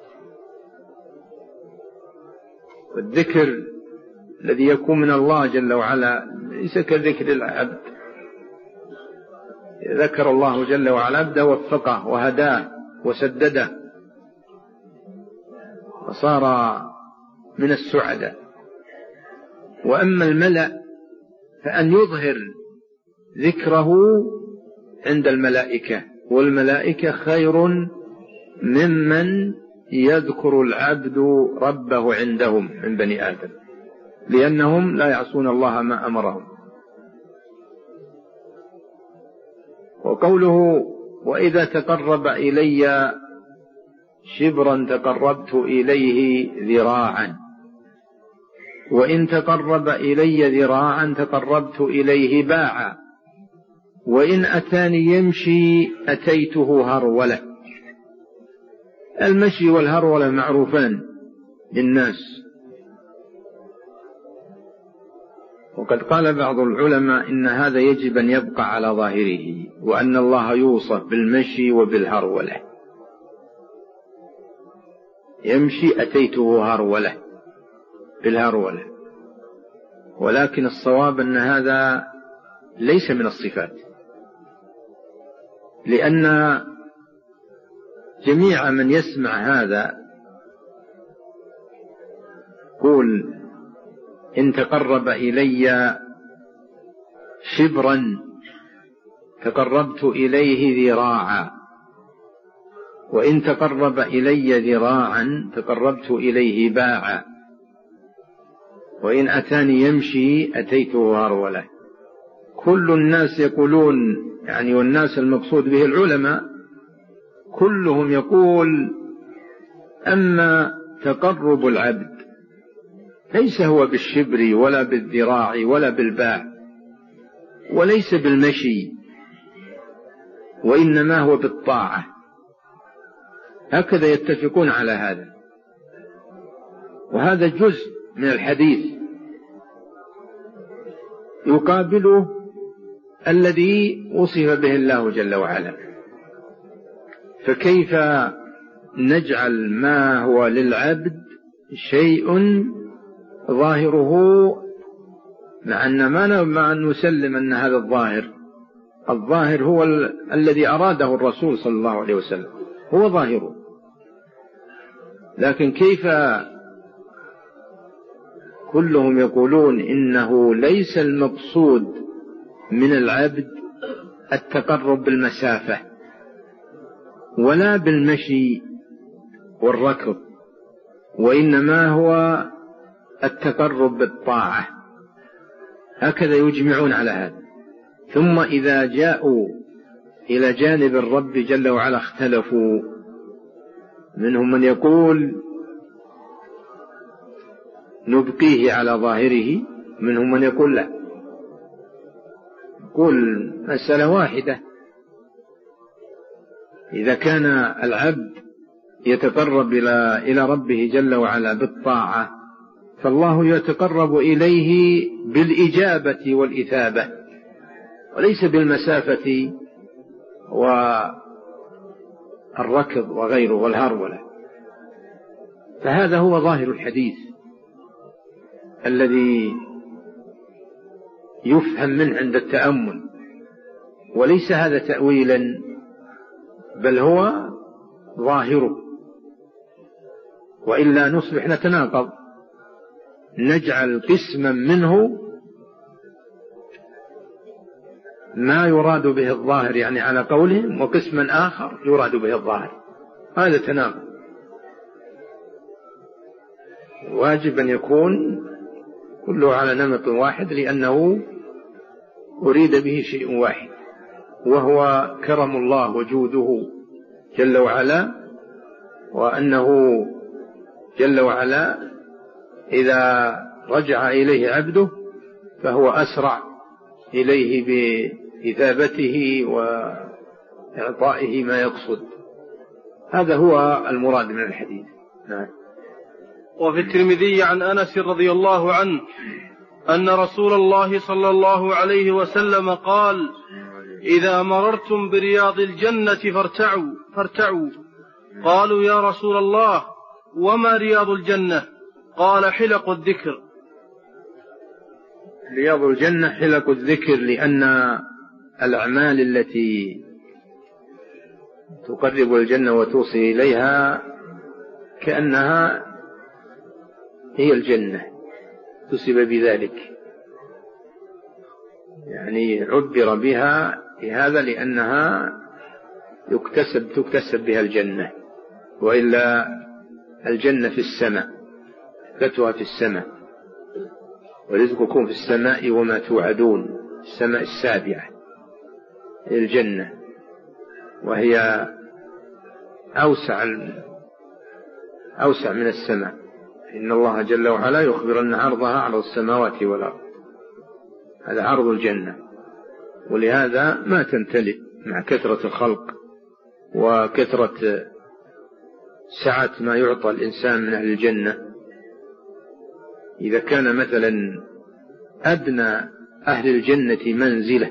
والذكر الذي يكون من الله جل وعلا ليس كذكر العبد. ذكر الله جل وعلا عبده وفقه وهداه وسدده وصار من السعداء. وأما الملأ فأن يظهر ذكره عند الملائكة، والملائكة خير ممن يذكر العبد ربه عندهم من بني آدم، لأنهم لا يعصون الله ما أمرهم. وقوله وإذا تقرب إلي شبرا تقربت إليه ذراعا، وإن تقرب إلي ذراعا تقربت إليه باعا، وإن أتاني يمشي أتيته هرولة. المشي والهرولة معروفان للناس، وقد قال بعض العلماء إن هذا يجب أن يبقى على ظاهره، وأن الله يوصف بالمشي وبالهرولة. يمشي أتيته هرولة بالهرولة، ولكن الصواب أن هذا ليس من الصفات، لأن جميع من يسمع هذا قول إن تقرب إلي شبرا تقربت إليه ذراعا، وإن تقرب إلي ذراعا تقربت إليه باعا، وإن أتاني يمشي أتيته هرولة. كل الناس يقولون يعني، والناس المقصود به العلماء كلهم يقول أما تقرب العبد ليس هو بالشبر ولا بالذراع ولا بالباع وليس بالمشي، وإنما هو بالطاعة. هكذا يتفقون على هذا، وهذا جزء من الحديث يقابله الذي وصف به الله جل وعلا. فكيف نجعل ما هو للعبد شيء ظاهره، مع أن ما نسلم أن هذا الظاهر الظاهر هو ال... الذي أراده الرسول صلى الله عليه وسلم، هو ظاهره، لكن كيف كلهم يقولون إنه ليس المقصود من العبد التقرب بالمسافة ولا بالمشي والركض، وإنما هو التقرب بالطاعة. هكذا يجمعون على هذا. ثم إذا جاءوا إلى جانب الرب جل وعلا اختلفوا، منهم من يقول نبقيه على ظاهره، منهم من يقول لا، يقول مسألة واحدة. إذا كان العبد يتقرب إلى إلى ربه جل وعلا بالطاعة، فالله يتقرب إليه بالإجابة والإثابة، وليس بالمسافة والركض وغيره والهرولة. فهذا هو ظاهر الحديث الذي يفهم منه عند التأمل، وليس هذا تأويلا، بل هو ظاهره، وإلا نصبح نتناقض، نجعل قسما منه ما يراد به الظاهر يعني على قولهم، وقسما آخر يراد به الظاهر. هذا تناقض. واجب أن يكون كله على نمط واحد، لأنه أريد به شيء واحد، وهو كرم الله وجوده جل وعلا، وأنه جل وعلا إذا رجع إليه عبده فهو أسرع إليه بإثابته وإعطائه ما يقصد. هذا هو المراد من الحديث. نعم. وفي الترمذي عن أنس رضي الله عنه أن رسول الله صلى الله عليه وسلم قال: إذا مررتم برياض الجنة فارتعوا فارتعوا قالوا: يا رسول الله وما رياض الجنة؟ قال: حلق الذكر. رياض الجنة حلق الذكر، لأن الأعمال التي تقرب الجنة وتوصل إليها كأنها هي الجنة، تسب بذلك، يعني عبر بها بهذا لأنها يكتسب تكتسب بها الجنة. وإلا الجنة في السماء، فتوها في السماء، ورزقكم في السماء وما توعدون، السماء السابعة الجنة، وهي أوسع أوسع من السماء. إن الله جل وعلا يخبر أن عرضها عرض السماوات والأرض، هذا عرض الجنة، ولهذا ما تمتلئ مع كثرة الخلق وكثرة سعة ما يعطى الإنسان من أهل الجنة. إذا كان مثلا أدنى أهل الجنة منزلة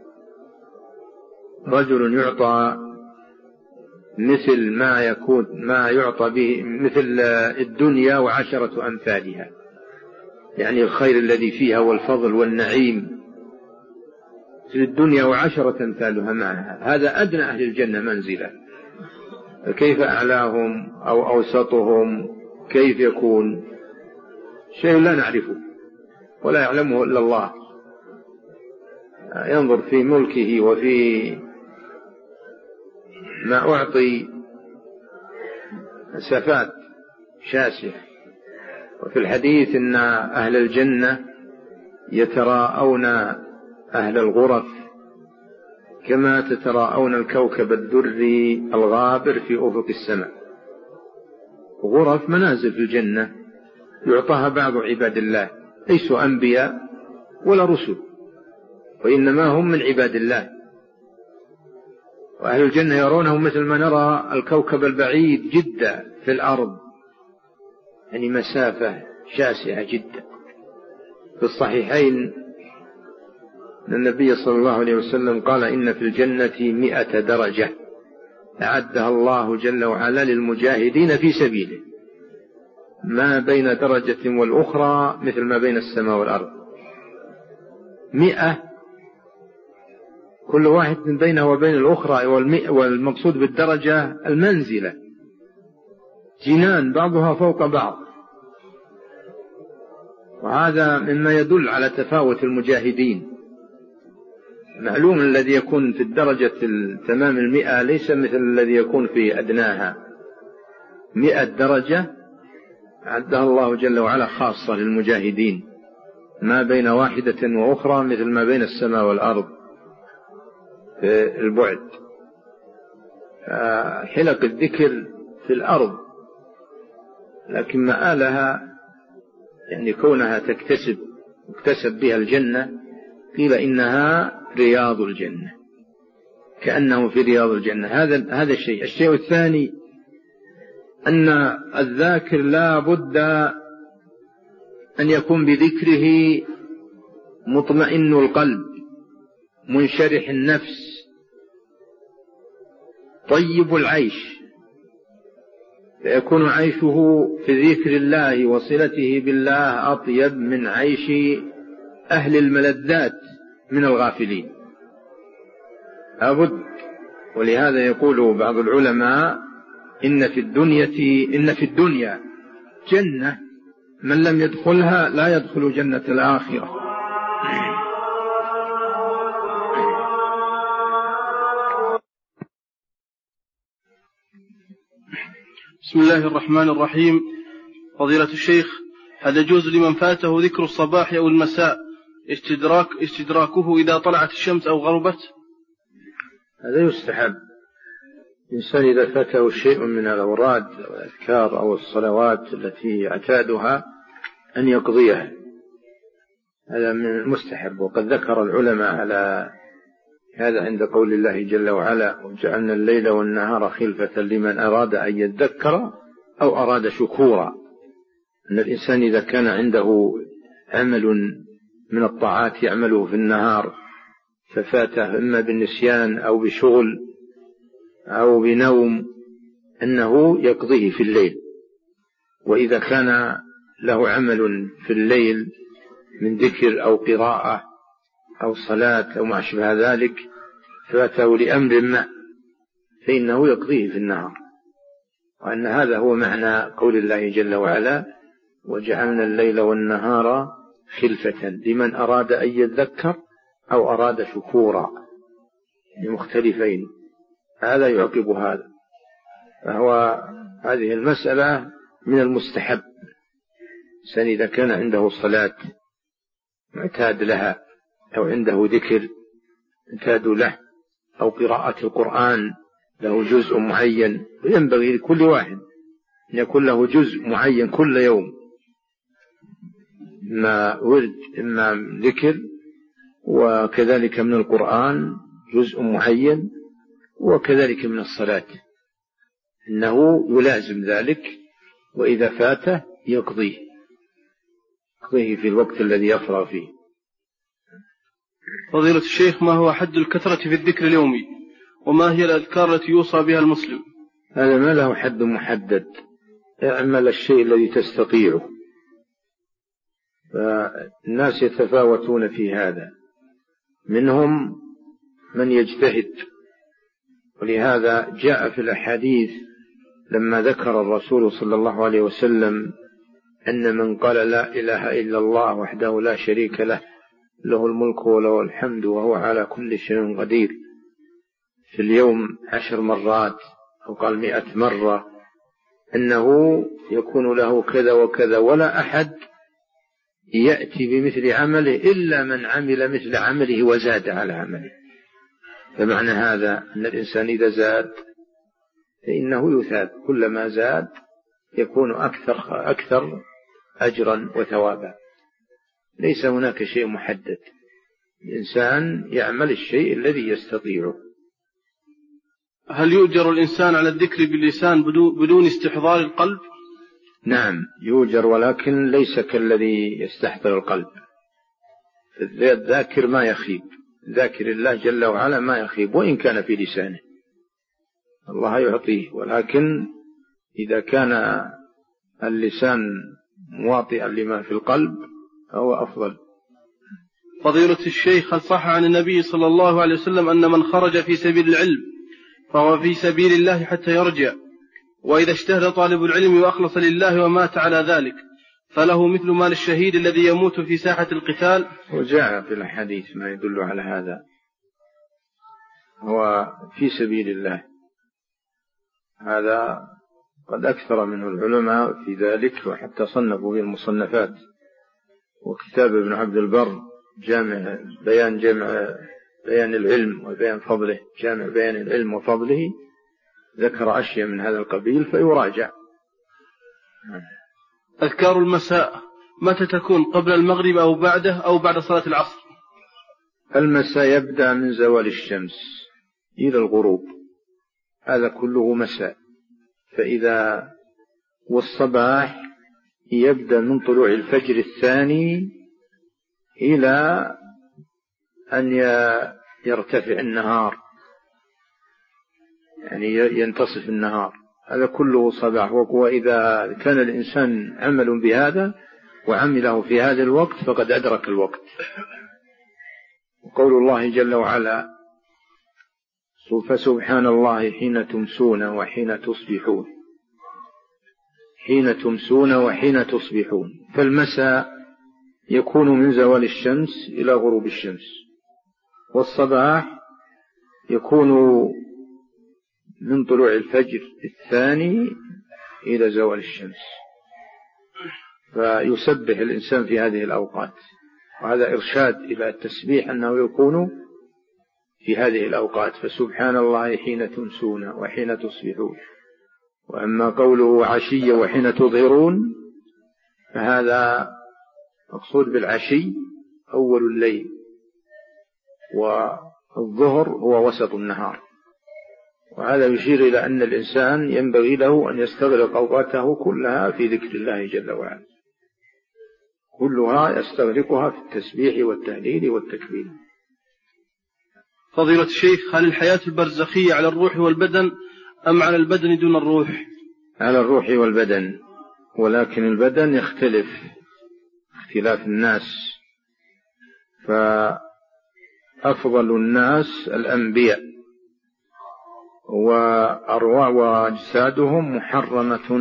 رجل يعطى مثل ما يكون ما يعطى به مثل الدنيا وعشرة أمثالها، يعني الخير الذي فيها والفضل والنعيم مثل الدنيا وعشرة أمثالها معها، هذا أدنى أهل الجنة منزلة. فكيف أعلاهم أو أوسطهم؟ كيف يكون؟ شيء لا نعرفه ولا يعلمه إلا الله، ينظر في ملكه وفي ما أعطي مسافات شاسعة. وفي الحديث إن أهل الجنة يتراءون أهل الغرف كما تتراءون الكوكب الدري الغابر في أفق السماء. غرف منازل في الجنة يعطاها بعض عباد الله، ليسوا أنبياء ولا رسل، وإنما هم من عباد الله. وأهل الجنة يرونهم مثل ما نرى الكوكب البعيد جدا في الأرض، يعني مسافة شاسعة جدا. في الصحيحين أن النبي صلى الله عليه وسلم قال إن في الجنة مئة درجة أعدها الله جل وعلا للمجاهدين في سبيله، ما بين درجة والأخرى مثل ما بين السماء والأرض. مئة، كل واحد من بينه وبين الأخرى، والمقصود بالدرجة المنزلة، جنان بعضها فوق بعض. وهذا مما يدل على تفاوت المجاهدين. معلوم الذي يكون في الدرجة تمام المئة ليس مثل الذي يكون في أدناها. مئة درجة عدها الله جل وعلا خاصة للمجاهدين، ما بين واحدة وأخرى مثل ما بين السماء والأرض في البعد. حلق الذكر في الأرض، لكن مآلها يعني كونها تكتسب مكتسب بها الجنة، قيل إنها رياض الجنة، كأنه في رياض الجنة. هذا هذا الشيء. الشيء الثاني أن الذاكر لا بد أن يكون بذكره مطمئن القلب، منشرح النفس، طيب العيش، فيكون عيشه في ذكر الله وصلته بالله أطيب من عيش أهل الملذات من الغافلين. لابد. ولهذا يقول بعض العلماء إن في الدنيا إن في الدنيا جنة من لم يدخلها لا يدخل جنة الآخرة. بسم الله الرحمن الرحيم. فضيلة الشيخ، هل يجوز لمن فاته ذكر الصباح أو المساء استدراك استدراكه إذا طلعت الشمس أو غربت؟ هذا يستحب. الإنسان إذا فاته شيء من الأوراد والأذكار أو الصلوات التي اعتادها أن يقضيها، هذا من المستحب. وقد ذكر العلماء على هذا عند قول الله جل وعلا: وجعلنا الليل والنهار خلفة لمن أراد أن يذكر أو أراد شكورا. أن الإنسان إذا كان عنده عمل من الطاعات يعمله في النهار ففاته إما بالنسيان أو بشغل أو بنوم، أنه يقضيه في الليل. وإذا كان له عمل في الليل من ذكر أو قراءة أو صلاة أو ما أشبه ذلك فاته لأمر ما فإنه يقضيه في النهار. وأن هذا هو معنى قول الله جل وعلا: وجعلنا الليل والنهار خلفة لمن أراد أن يذكر أو أراد شكورا، مختلفين، هذا يعقب هذا. فهو هذه المسألة من المستحب. الإنسان إذا كان عنده صلاة معتاد لها، أو عنده ذكر معتاد له، أو قراءة القرآن له جزء معين، ينبغي لكل واحد أن يكون له جزء معين كل يوم، إما ورد إما ذكر، وكذلك من القرآن جزء معين، وكذلك من الصلاة، إنه يلازم ذلك، وإذا فاته يقضيه يقضيه في الوقت الذي يفرغ فيه. فضيلة الشيخ، ما هو حد الكثرة في الذكر اليومي؟ وما هي الأذكار التي يوصى بها المسلم؟ هذا ما له حد محدد، اعمل الشيء الذي تستطيعه، فالناس يتفاوتون في هذا، منهم من يجتهد، ولهذا جاء في الأحاديث لما ذكر الرسول صلى الله عليه وسلم أن من قال لا إله إلا الله وحده لا شريك له له الملك وله الحمد وهو على كل شيء قدير في اليوم عشر مرات، أو قال مئة مرة، أنه يكون له كذا وكذا، ولا أحد يأتي بمثل عمله إلا من عمل مثل عمله وزاد على عمله. فمعنى هذا أن الإنسان إذا زاد فإنه يثاب، كلما زاد يكون أكثر أكثر أجرا وثوابا. ليس هناك شيء محدد، الإنسان يعمل الشيء الذي يستطيعه. هل يؤجر الإنسان على الذكر باللسان بدون استحضار القلب؟ نعم يؤجر، ولكن ليس كالذي يستحضر القلب. الذاكر ما يخيب، ذاكر الله جل وعلا ما يخيب وإن كان في لسانه، الله يعطيه، ولكن إذا كان اللسان مواطئا لما في القلب فهو أفضل. فضيلة الشيخ، هل صح عن النبي صلى الله عليه وسلم أن من خرج في سبيل العلم فهو في سبيل الله حتى يرجع، وإذا اجتهد طالب العلم وأخلص لله ومات على ذلك فله مثل مال الشهيد الذي يموت في ساحة القتال؟ وجاء في الحديث ما يدل على هذا، هو في سبيل الله، هذا قد أكثر منه العلماء في ذلك، وحتى صنفوا به المصنفات. وكتاب ابن عبد البر جامع بيان جامع بيان العلم وبيان فضله، جامع بيان العلم وفضله، ذكر أشياء من هذا القبيل فيراجع. أذكار المساء متى تكون؟ قبل المغرب أو بعده أو بعد صلاة العصر؟ المساء يبدأ من زوال الشمس إلى الغروب، هذا كله مساء. فإذا والصباح يبدأ من طلوع الفجر الثاني إلى أن يرتفع النهار، يعني ينتصف النهار، هذا كله صباح. وإذا كان الإنسان عمل بهذا وعمله في هذا الوقت فقد أدرك الوقت. وقول الله جل وعلا فسبحان الله حين تمسون وحين تصبحون، حين تمسون وحين تصبحون، فالمساء يكون من زوال الشمس إلى غروب الشمس، والصباح يكون من طلوع الفجر الثاني إلى زوال الشمس. فيسبح الإنسان في هذه الأوقات، وهذا إرشاد إلى التسبيح أنه يكون في هذه الأوقات، فسبحان الله حين تمسون وحين تصبحون. وأما قوله عشية وحين تظهرون فهذا مقصود بالعشي أول الليل، والظهر هو وسط النهار، وهذا يشير إلى أن الإنسان ينبغي له أن يستغرق أوقاته كلها في ذكر الله جل وعلا، كلها يستغرقها في التسبيح والتهليل والتكبير. فضيلة الشيخ، هل الحياة البرزخية على الروح والبدن أم على البدن دون الروح؟ على الروح والبدن، ولكن البدن يختلف اختلاف الناس، فأفضل الناس الأنبياء، وأرواح وأجسادهم محرمة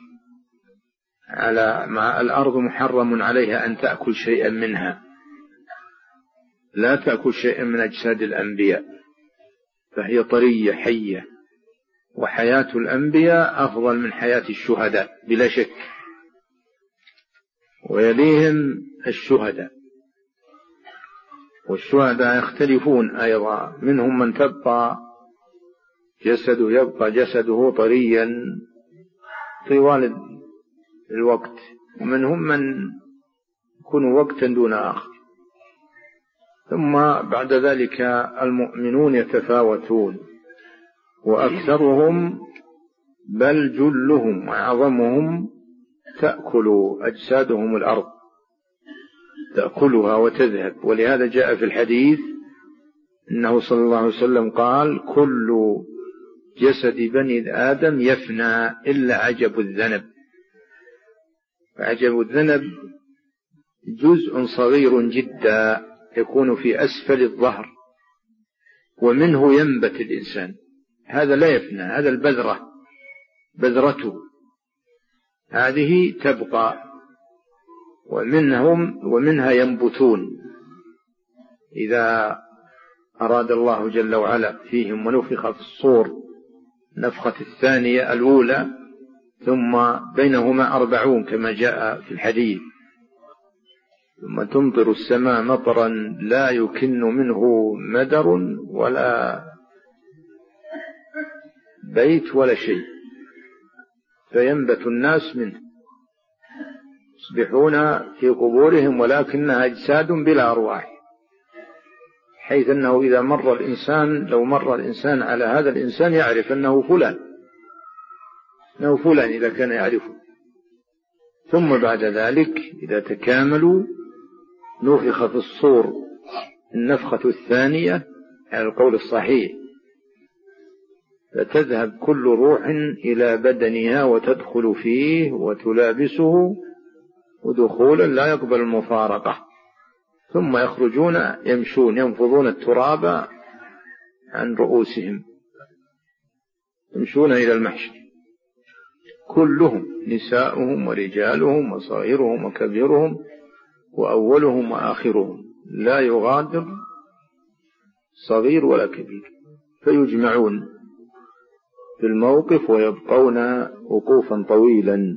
على مع الأرض، محرم عليها أن تأكل شيئا منها، لا تأكل شيئا من أجساد الأنبياء، فهي طرية حية وحياة الأنبياء أفضل من حياة الشهداء بلا شك، ويليهم الشهداء، والشهداء يختلفون أيضا، منهم من تبقى جسده يبقى جسده طريا طوال الوقت، ومنهم من يكون وقتا دون آخر. ثم بعد ذلك المؤمنون يتفاوتون، وأكثرهم بل جلهم وأعظمهم تأكل أجسادهم الأرض، تأكلها وتذهب. ولهذا جاء في الحديث إنه صلى الله عليه وسلم قال: كل جسد بني آدم يفنى إلا عجب الذنب. عجب الذنب جزء صغير جدا يكون في أسفل الظهر، ومنه ينبت الإنسان، هذا لا يفنى، هذا البذرة بذرته هذه تبقى، ومنهم ومنها ينبتون إذا أراد الله جل وعلا فيهم، ونفخ في الصور نفخة الثانية الأولى، ثم بينهما أربعون كما جاء في الحديث، ثم تمطر السماء مطرا لا يكن منه مدر ولا بيت ولا شيء، فينبت الناس منه، يصبحون في قبورهم ولكنها أجساد بلا أرواح، حيث أنه إذا مر الإنسان لو مر الإنسان على هذا الإنسان يعرف أنه فلان، أنه فلان إذا كان يعرفه. ثم بعد ذلك إذا تكاملوا نفخ في الصور النفخة الثانية على القول الصحيح، فتذهب كل روح إلى بدنها وتدخل فيه وتلابسه ودخولا لا يقبل المفارقة، ثم يخرجون يمشون ينفضون التراب عن رؤوسهم، يمشون إلى المحشر كلهم، نساؤهم ورجالهم وصغيرهم وكبيرهم وأولهم وآخرهم، لا يغادر صغير ولا كبير، فيجمعون في الموقف ويبقون وقوفا طويلا.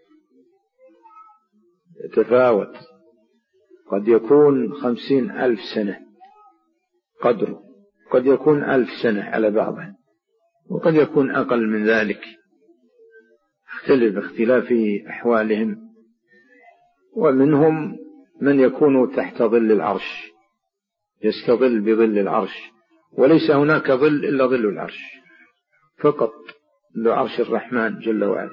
يتفاوت، قد يكون خمسين ألف سنة قدره، قد يكون ألف سنة على بعضها، وقد يكون أقل من ذلك، اختلف اختلاف أحوالهم. ومنهم من يكون تحت ظل العرش، يستظل بظل العرش، وليس هناك ظل إلا ظل العرش فقط، لعرش الرحمن جل وعلا.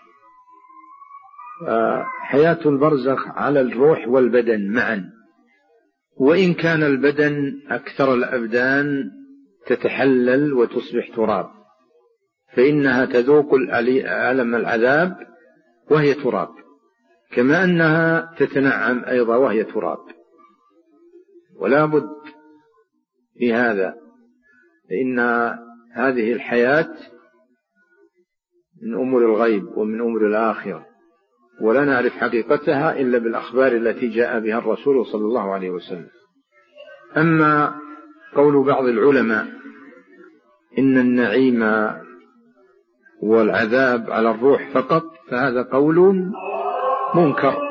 حياة البرزخ على الروح والبدن معا، وإن كان البدن أكثر الأبدان تتحلل وتصبح تراب، فإنها تذوق ألم العذاب وهي تراب، كما أنها تتنعم أيضا وهي تراب. ولا بد في هذا، فإن هذه الحياة من أمور الغيب ومن أمور الآخرة، ولا نعرف حقيقتها إلا بالأخبار التي جاء بها الرسول صلى الله عليه وسلم. أما قول بعض العلماء إن النعيم والعذاب على الروح فقط، فهذا قول منكر،